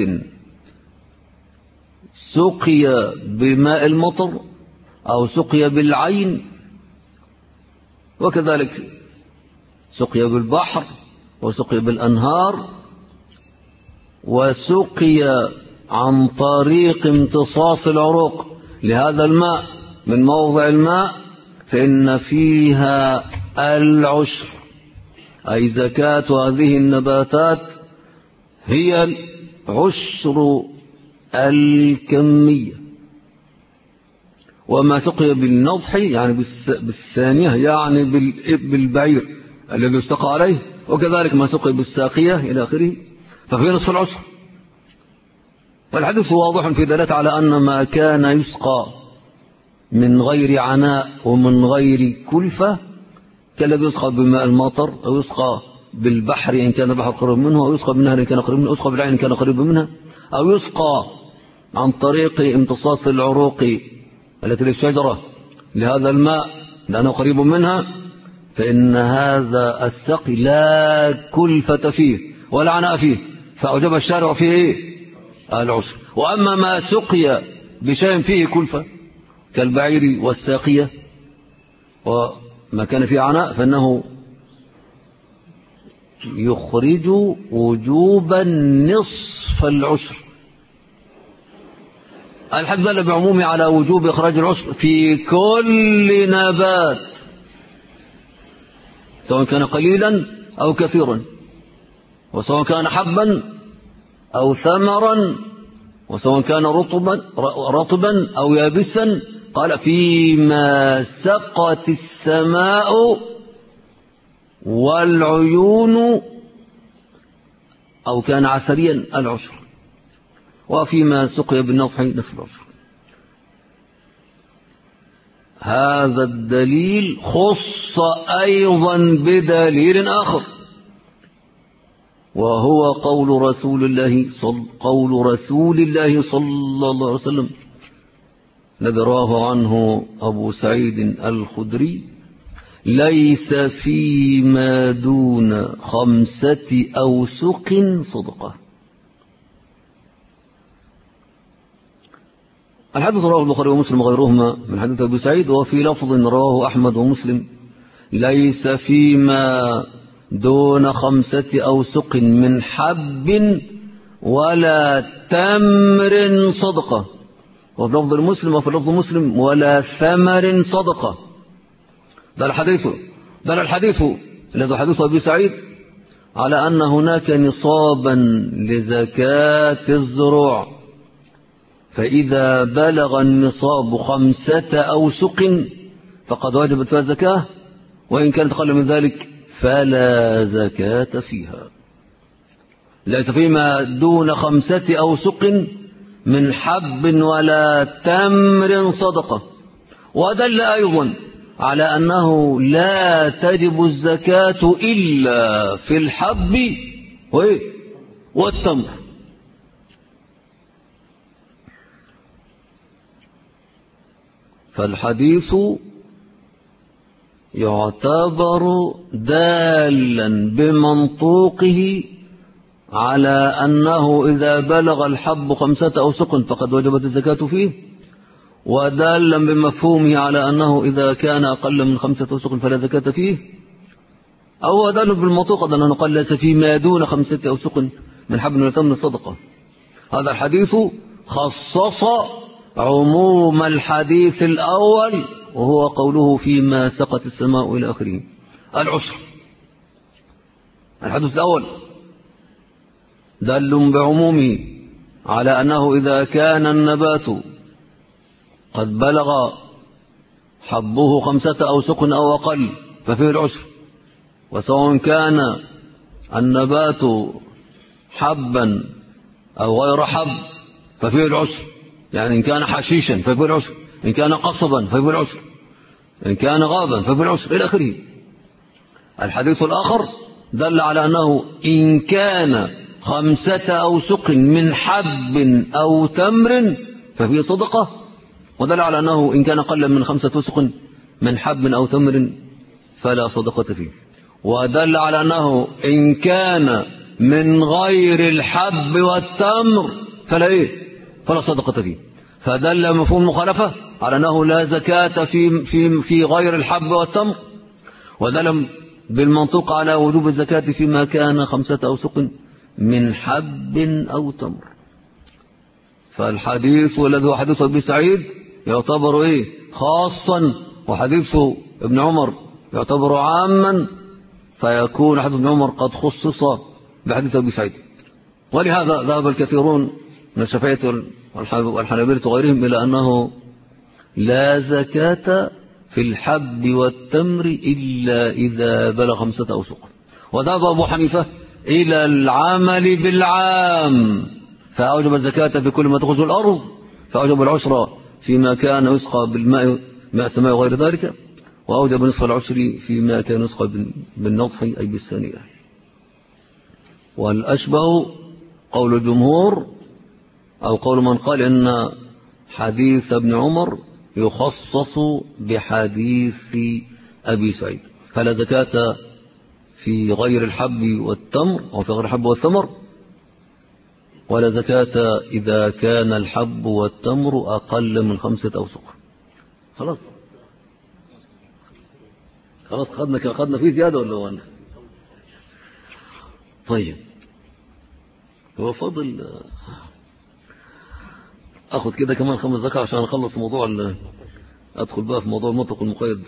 سقي بماء المطر أو سقي بالعين، وكذلك سقي بالبحر وسقي بالأنهار وسقي عن طريق امتصاص العروق لهذا الماء من موضع الماء، فإن فيها العشر، أي زكاة هذه النباتات هي العشر الكمية. وما سقي بالنضح يعني بالثانية يعني بالبعير الذي يستقى عليه، وكذلك ما سقي بالساقية إلى آخره ففي نصف العشر. فالحديث واضح في دلالة على أن ما كان يسقى من غير عناء ومن غير كلفة كالذي يسقى بماء المطر، أو يسقى بالبحر إن كان البحر قريب منه، أو يسقى بالنهر إن كان قريب منه، أو يسقى بالعين إن كان قريب منها، أو يسقى عن طريق امتصاص العروق التي للشجرة لهذا الماء لأنه قريب منها، فإن هذا السقي لا كلفة فيه ولا عناء فيه، فأوجب الشارع فيه العشر. وأما ما سقي بشيء فيه كلفة كالبعير والساقية وما كان فيه عناء فإنه يخرج وجوبا نصف العشر. الحديث دل بعمومه على وجوب إخراج العشر في كل نبات سواء كان قليلا أو كثيرا، وسواء كان حبا أو ثمرا، وسواء كان رطبا أو يابسا. قال: فيما سقت السماء والعيون أو كان عسريا العشر، وفيما سقي بالنضح نصف العشر. هذا الدليل خص أيضا بدليل آخر، وهو قول رسول الله صلى الله عليه وسلم الذي رواه عنه أبو سعيد الخدري: ليس فيما دون 5 أوسق صدقة. الحديث رواه البخاري ومسلم وغيرهما من حديث أبي سعيد، وفي لفظ رواه أحمد ومسلم: ليس فيما دون 5 أوسق من حب ولا تمر صدقة. وفي لفظ المسلم وفي لفظ مسلم: ولا ثمر صدقة. ده الحديث الذي حديث أبي سعيد على أن هناك نصابا لزكاة الزروع، فإذا بلغ النصاب 5 أوسق فقد وجبت فيها زكاة، وإن كانت أقل من ذلك فلا زكاة فيها. ليس فيما دون 5 أوسق من حب ولا تمر صدقة. ودل أيضا على أنه لا تجب الزكاة إلا في الحب والتمر. فالحديث يعتبر دالا بمنطوقه على أنه إذا بلغ الحب 5 أوسق فقد وجبت الزكاة فيه، ودالا بمفهومه على أنه إذا كان أقل من 5 أوسق فلا زكاة فيه، أو دالا بالمنطوق أنه قال ليس فيما دون 5 أوسق من حب ولا تمر صدقة. هذا الحديث خصص عموم الحديث الأول، وهو قوله فيما سقت السماء إلى آخره العشر. الحديث الأول دل بعمومه على أنه إذا كان النبات قد بلغ حبه 5 أوسق أو أقل ففيه العشر، وسواء كان النبات حبا أو غير حب ففيه العشر، يعني إن كان حشيشا ففيه العشر، إن كان قصبا ففيه العشر، إن كان غابا ففيه العشر إلى آخره. الحديث الآخر دل على أنه إن كان 5 أوسق من حب أو تمر ففيه صدقة، ودل على أنه إن كان أقل من 5 أوسق من حب أو تمر فلا صدقة فيه، ودل على أنه إن كان من غير الحب والتمر فلا صدقة فيه. فدل مفهوم المخالفة على أنه لا زكاة في غير الحب والتمر، ودل بالمنطوق على وجوب الزكاة فيما كان 5 أوسق من حب أو تمر. فالحديث الذي هو حديث أبي سعيد يعتبر خاصا، وحديث ابن عمر يعتبر عاما، فيكون حديث ابن عمر قد خصص بحديث أبي سعيد. ولهذا ذهب الكثيرون من الشافعية والحنابلة وغيرهم إلى أنه لا زكاة في الحب والتمر إلا إذا بلغ 5 أوسق. وذهب أبو حنيفة إلى العمل بالعام، فأوجب الزكاة في كل ما تخرج الأرض، فأوجب العشر فيما كان يسقى بالماء ماء سماء وغير ذلك، وأوجب نصف العشر فيما كان يسقى بالنضح أي بالثانية. والأشبه قول الجمهور أو قول من قال إن حديث ابن عمر يخصص بحديث أبي سعيد، فلا زكاة في غير الحب والتمر أو في غير الحب والثمر، ولا زكاة إذا كان الحب والتمر أقل من 5 أوسق. خلاص خدنا فيه زيادة ولا هو أنا؟ طيب هو فضل أخذ كده كمان 5 زكاة عشان أخلص موضوع أدخل بقى في موضوع المطلق والمقيد.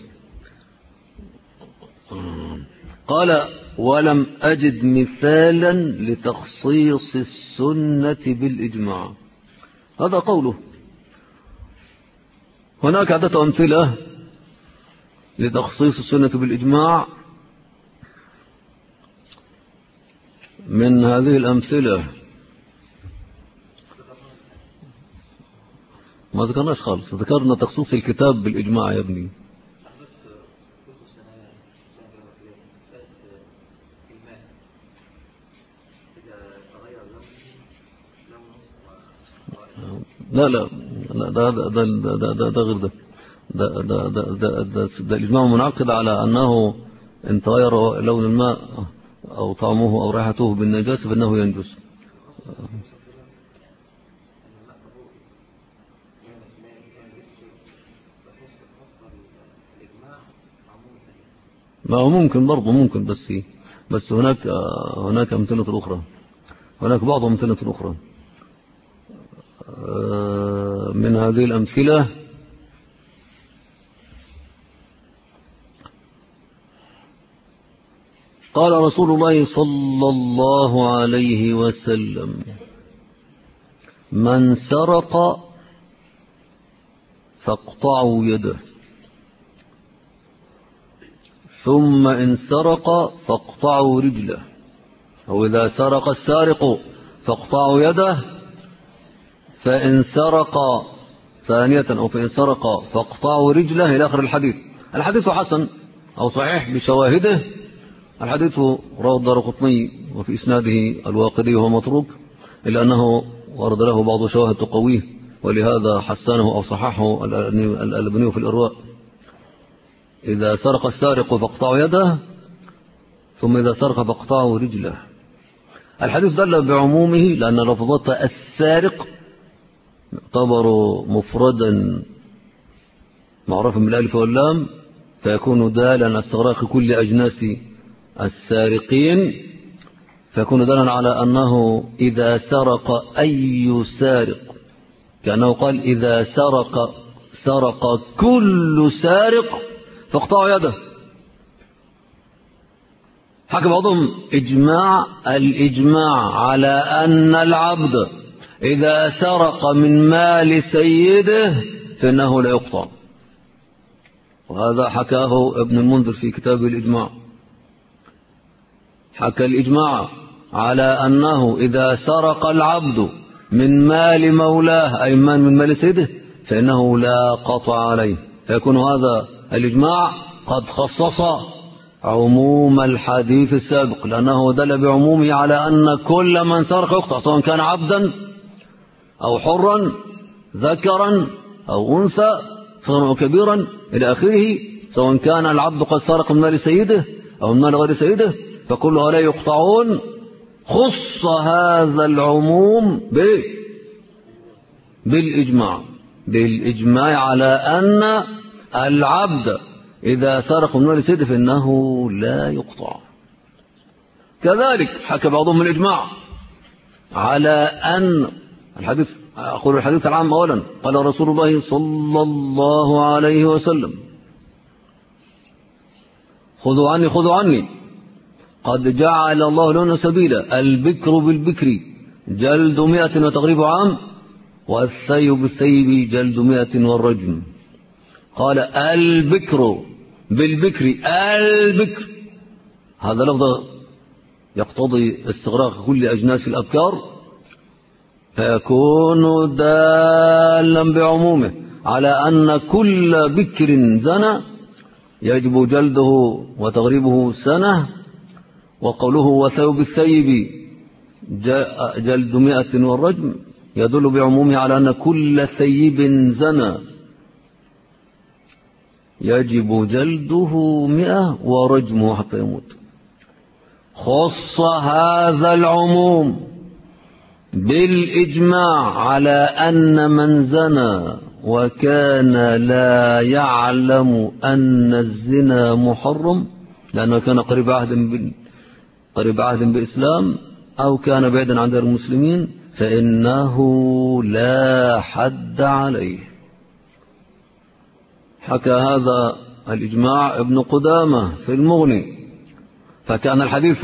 قال: ولم أجد مثالا لتخصيص السنة بالإجماع. هذا قوله. هناك عدة أمثلة لتخصيص السنة بالإجماع. من هذه الأمثلة ما ذكرناش خالص، ذكرنا تخصيص الكتاب بالإجماع يا ابني. لا ده غير ده. ده الإجماع منعقد على أنه إن تغير لون الماء أو طعمه أو ريحته بالنجاسة فإنه ينجس. ما هو ممكن برضه ممكن، بس هناك أمثلة أخرى، هناك بعض أمثلة أخرى. من هذه الأمثلة قال رسول الله صلى الله عليه وسلم: من سرق فاقطعوا يده، ثم إن سرق فاقطعوا رجله، أو إذا سرق السارق فاقطعوا يده، فإن سرق ثانية أو فإن سرق فاقطعوا رجله إلى آخر الحديث. الحديث حسن أو صحيح بشواهده. الحديث رواه الدارقطني وفي إسناده الواقدي وهو متروك، إلا أنه ورد له بعض شواهد تقويه، ولهذا حسنه أو صححه الألباني في الإرواء. إذا سرق السارق فاقطعوا يده، ثم إذا سرق فاقطعوا رجله. الحديث دل بعمومه لأن لفظات السارق يعتبر مفردا معرفا بالالف واللام، فيكون دالا على استغراق كل أجناس السارقين، فيكون دالا على أنه إذا سرق أي سارق، كأنه قال إذا سرق كل سارق فاقطعوا يده. حكى بعضهم الإجماع على أن العبد إذا سرق من مال سيده فإنه لا يقطع، وهذا حكاه ابن المنذر في كتابه الإجماع. حكى الإجماع على أنه إذا سرق العبد من مال مولاه أي من مال سيده فإنه لا قطع عليه، فيكون هذا الإجماع قد خصص عموم الحديث السابق، لأنه دل بعمومه على أن كل من سرق يقطع، سواء كان عبدا أو حرا، ذكرا أو أنثى، صغيرا أو كبيرا إلى آخره، سواء كان العبد قد سرق من مال سيده أو من مال غير سيده فكل هؤلاء يقطعون. خص هذا العموم بالإجماع على أن العبد إذا سرق من مال سيده فإنه لا يقطع. كذلك حكى بعضهم الإجماع على أن أقول الحديث العام أولا. قال رسول الله صلى الله عليه وسلم: خذوا عني قد جعل الله لنا سبيلا، البكر بالبكر جلد 100 وتغريب عام، والثيب بالثيب جلد 100 والرجم. قال البكر بالبكر، البكر هذا لفظ يقتضي استغراق كل أجناس الأبكار، فيكون دالا بعمومه على أن كل بكر زنى يجب جلده وتغريبه سنة. وقوله وثوب الثيب جلد 100 والرجم يدل بعمومه على أن كل ثيب زنى يجب جلده 100 ورجمه حتى يموت. خص هذا العموم بالإجماع على أن من زنى وكان لا يعلم أن الزنا محرم، لأنه كان قريب عهد بإسلام أو كان بعيدا عن دار المسلمين، فإنه لا حد عليه. حكى هذا الإجماع ابن قدامة في المغني، فكان الحديث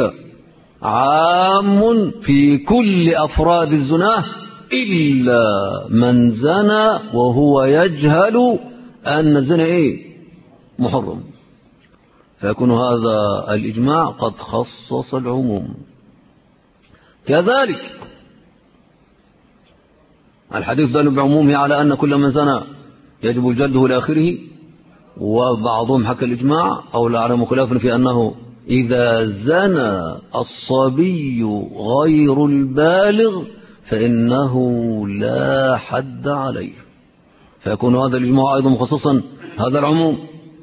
عام في كل أفراد الزنا إلا من زنى وهو يجهل أن الزنا محرم، فيكون هذا الإجماع قد خصص العموم. كذلك الحديث دل بعمومه على أن كل من زنى يجب جلده إلى آخره، وبعضهم حكى الإجماع أو لا أعلم خلافا في أنه إذا زنى الصبي غير البالغ فإنه لا حد عليه، فيكون هذا الإجماع أيضا مخصصا هذا العموم.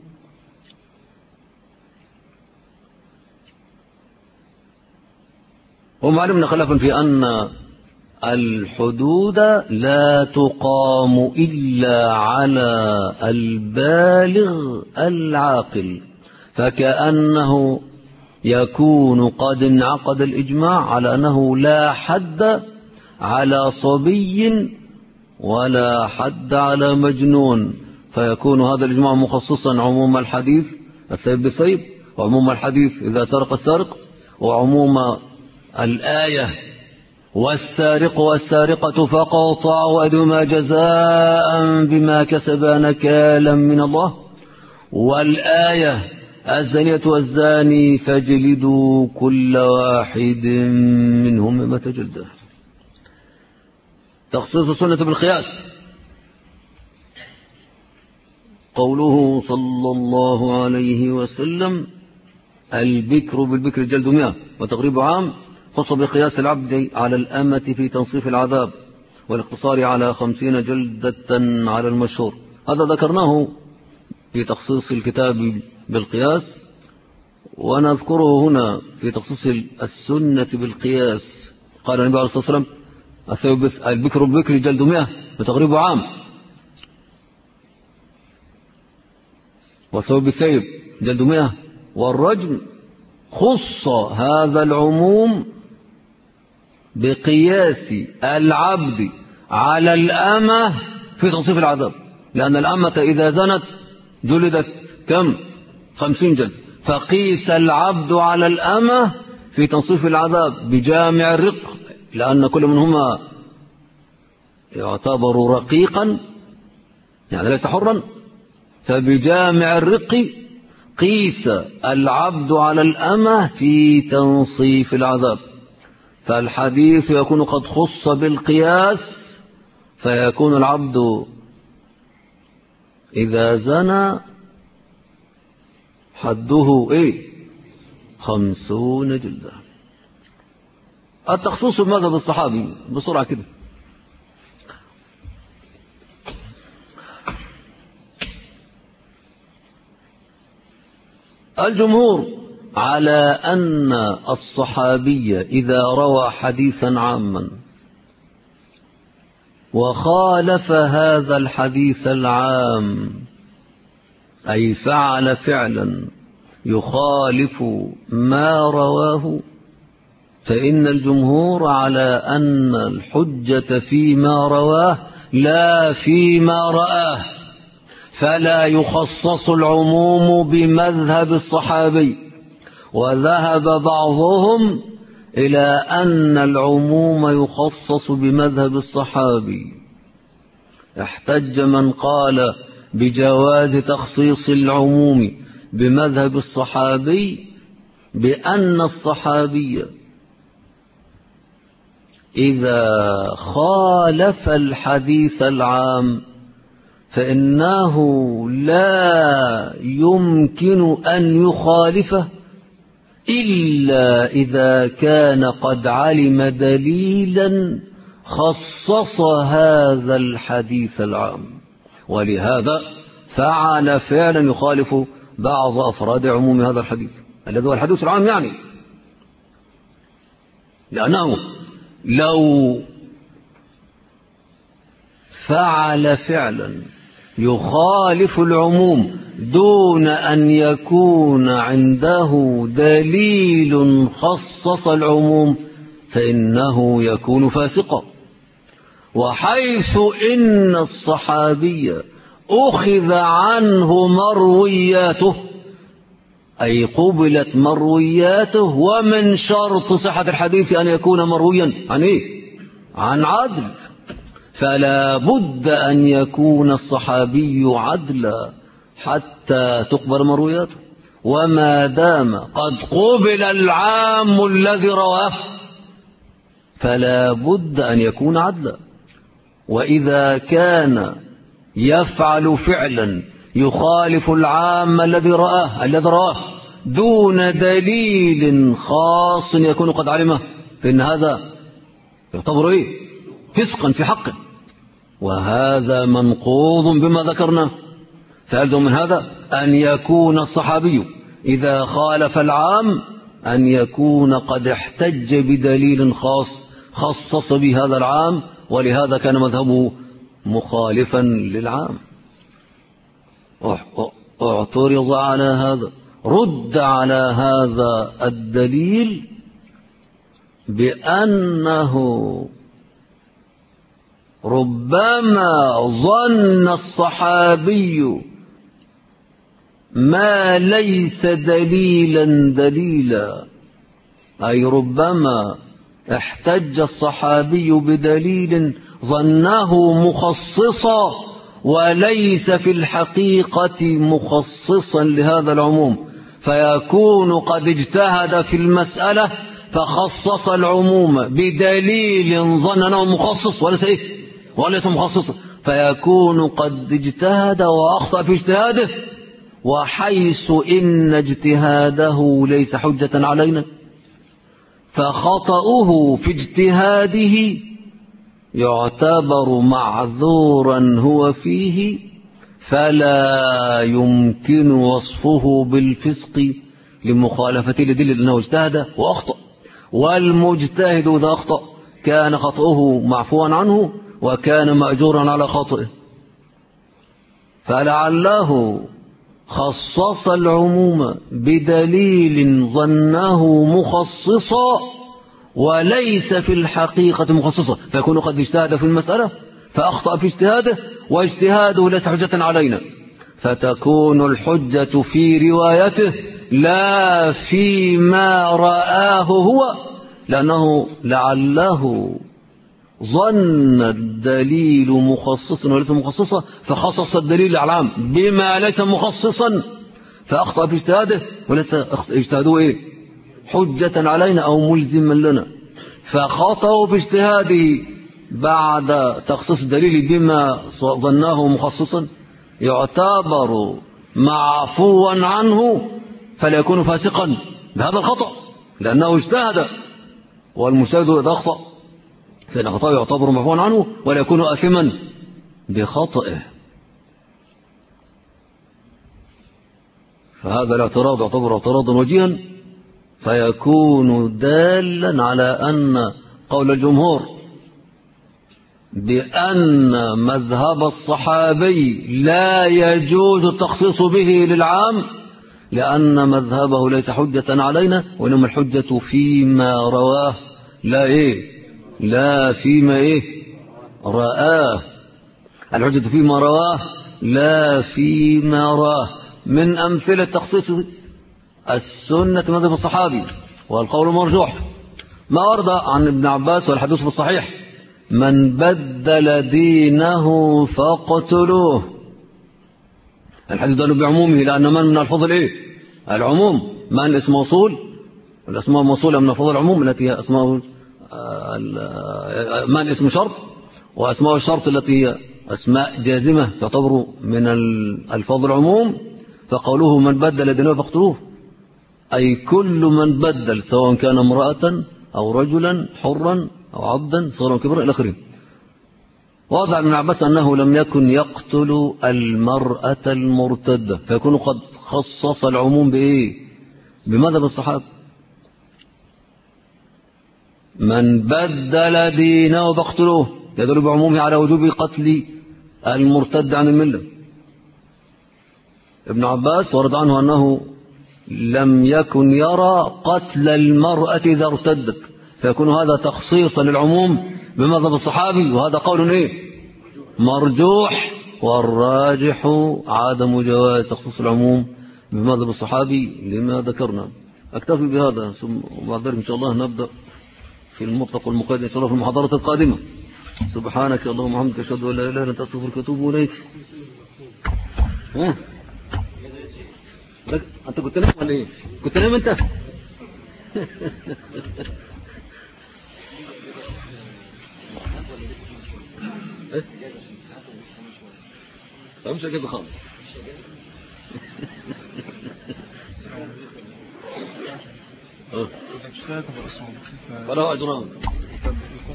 وما علمنا خلافا في أن الحدود لا تقام إلا على البالغ العاقل، فكأنه يكون قد انعقد الإجماع على أنه لا حد على صبي ولا حد على مجنون، فيكون هذا الإجماع مخصصا عموم الحديث السيب بالسيب، وعموم الحديث إذا سرق السارق، وعموم الآية والسارق والسارقة فقطعوا أيديهما جزاء بما كسبا نكالا من الله، والآية الزانية والزاني فاجلدوا كل واحد منهم 100 جلدة. تخصيص السنة بالقياس، قوله صلى الله عليه وسلم البكر بالبكر جلد 100 وتقريب عام، خص بقياس العبد على الأمة في تنصيف العذاب والاقتصار على 50 جلدة على المشهور. هذا ذكرناه في تخصيص الكتاب بالقياس، ونذكره هنا في تخصيص السنة بالقياس. قال النبي عليه الصلاة والسلام البكر بالبكر جلد 100 وتقريب عام، والثوب بالسيب جلد 100، والرجم خص هذا العموم بقياس العبد على الأمة في تنصيف العذاب، لأن الأمة إذا زنت جلدت كم؟ 50 جلد، فقيس العبد على الأمة في تنصيف العذاب بجامع الرق، لأن كل منهما يعتبر رقيقا يعني ليس حرا، فبجامع الرق قيس العبد على الأمة في تنصيف العذاب. فالحديث يكون قد خص بالقياس، فيكون العبد إذا زنى حده 50 جلدة. التخصيص بمذهب الصحابي بسرعة كده. الجمهور على أن الصحابي إذا روى حديثا عاما وخالف هذا الحديث العام، أي فعل فعلا يخالف ما رواه، فإن الجمهور على أن الحجة فيما رواه لا فيما رآه، فلا يخصص العموم بمذهب الصحابي. وذهب بعضهم إلى أن العموم يخصص بمذهب الصحابي. احتج من قال بجواز تخصيص العموم بمذهب الصحابي بأن الصحابي إذا خالف الحديث العام فإنه لا يمكن أن يخالفه إلا إذا كان قد علم دليلا خصص هذا الحديث العام، ولهذا فعل فعلا يخالف بعض أفراد عموم هذا الحديث الذي هو الحديث العام، يعني لأنه لو فعل فعلا يخالف العموم دون أن يكون عنده دليل خصص العموم فإنه يكون فاسقا. وحيث إن الصحابي أخذ عنه مروياته، أي قبلت مروياته، ومن شرط صحة الحديث أن يكون مرويا عن عدل، فلا بد أن يكون الصحابي عدلا حتى تقبل مروياته. وما دام قد قبل العام الذي رواه فلا بد أن يكون عدلا. وإذا كان يفعل فعلا يخالف العام الذي رواه دون دليل خاص يكون قد علمه، فإن هذا يعتبر فسقا في حقه، وهذا منقوض بما ذكرنا. فيلزم من هذا أن يكون الصحابي إذا خالف العام أن يكون قد احتج بدليل خاص خصص بهذا العام، ولهذا كان مذهبه مخالفا للعام. اعترض على هذا، رد على هذا الدليل بأنه ربما ظن الصحابي ما ليس دليلا، أي ربما احتج الصحابي بدليل ظنه مخصصا وليس في الحقيقة مخصصا لهذا العموم، فيكون قد اجتهد في المسألة فخصص العموم بدليل ظن أنه مخصص وليس مخصصا، فيكون قد اجتهد وأخطأ في اجتهاده، وحيث إن اجتهاده ليس حجة علينا فخطأه في اجتهاده يعتبر معذورا هو فيه، فلا يمكن وصفه بالفسق لمخالفة لدليل أنه اجتهد وأخطأ. والمجتهد إذا أخطأ كان خطأه معفوا عنه وكان مأجورا على خطئه، فلعله خصص العموم بدليل ظنه مخصصا وليس في الحقيقة مخصصا، فيكون قد اجتهد في المسألة فأخطأ في اجتهاده واجتهاده ليس حجة علينا، فتكون الحجة في روايته لا فيما رآه هو، لأنه لعله ظن الدليل مخصصا وليس مخصصا فخصص الدليل العام بما ليس مخصصا فأخطأ في اجتهاده وليس اجتهاده حجة علينا أو ملزما لنا، فخطأوا في اجتهاده بعد تخصيص الدليل بما ظناه مخصصا يعتبر معفوا عنه، فلا يكون فاسقا بهذا الخطأ لأنه اجتهد، والمجتهد إذا أخطأ فإن خطأه يعتبر معفوا عنه ولا يكون آثما بخطئه. فهذا الاعتراض يعتبر اعتراضا وجيها، فيكون دالا على أن قول الجمهور بأن مذهب الصحابي لا يجوز التخصيص به للعام لأن مذهبه ليس حجة علينا، وإنما الحجة فيما رواه لا فيما رآه، الحجة فيما رواه لا فيما راه. من أمثلة تخصيص السنة مذهب الصحابي والقول مرجوح ما ورد عن ابن عباس والحديث في الصحيح: من بدل دينه فاقتلوه. الحديث ده بعمومه لأن من الفضل العموم، من اسم موصول، والأسماء موصولة من الفضل العموم التي هي أسماء من اسم شرط، وأسماء الشرط التي هي أسماء جازمة تعتبر من الفضل العموم. فقوله من بدل دينه فاقتلوه أي كل من بدل، سواء كان امرأة أو رجلا حرا أو عبدا صغيرا كبرا إلى آخره. وضع ابن عباس أنه لم يكن يقتل المرأة المرتدة، فيكون قد خصص العموم بمذهب الصحابة. من بدل دينه فاقتلوه يدل بعمومه على وجوب قتل المرتد عن الملة. ابن عباس ورد عنه أنه لم يكن يرى قتل المرأة إذا ارتدت، فيكون هذا تخصيصا للعموم بمذهب الصحابي، وهذا قول مرجوح، والراجح عدم جواز تخصيص العموم بمذهب الصحابي لما ذكرنا. أكتفي بهذا، ثم بعد ذلك إن شاء الله نبدأ في المرتق والمقيد إن شاء الله في المحاضرة القادمة. سبحانك اللهم وبحمدك أشهد أن لا إله إلا أنت أستغفرك وأتوب إليك. أنت كنت نايم ولا إيه؟ كنت نايم أنت؟ مش أجازة خالص. فله أجران.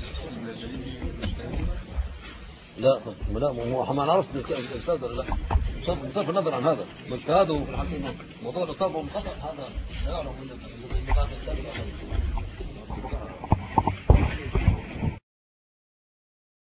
لا ما نعرفش الأستاذ ولا لا. بصرف النظر عن هذا، بس هذا موضوع الإصابة والخطأ هذا لا يعرف من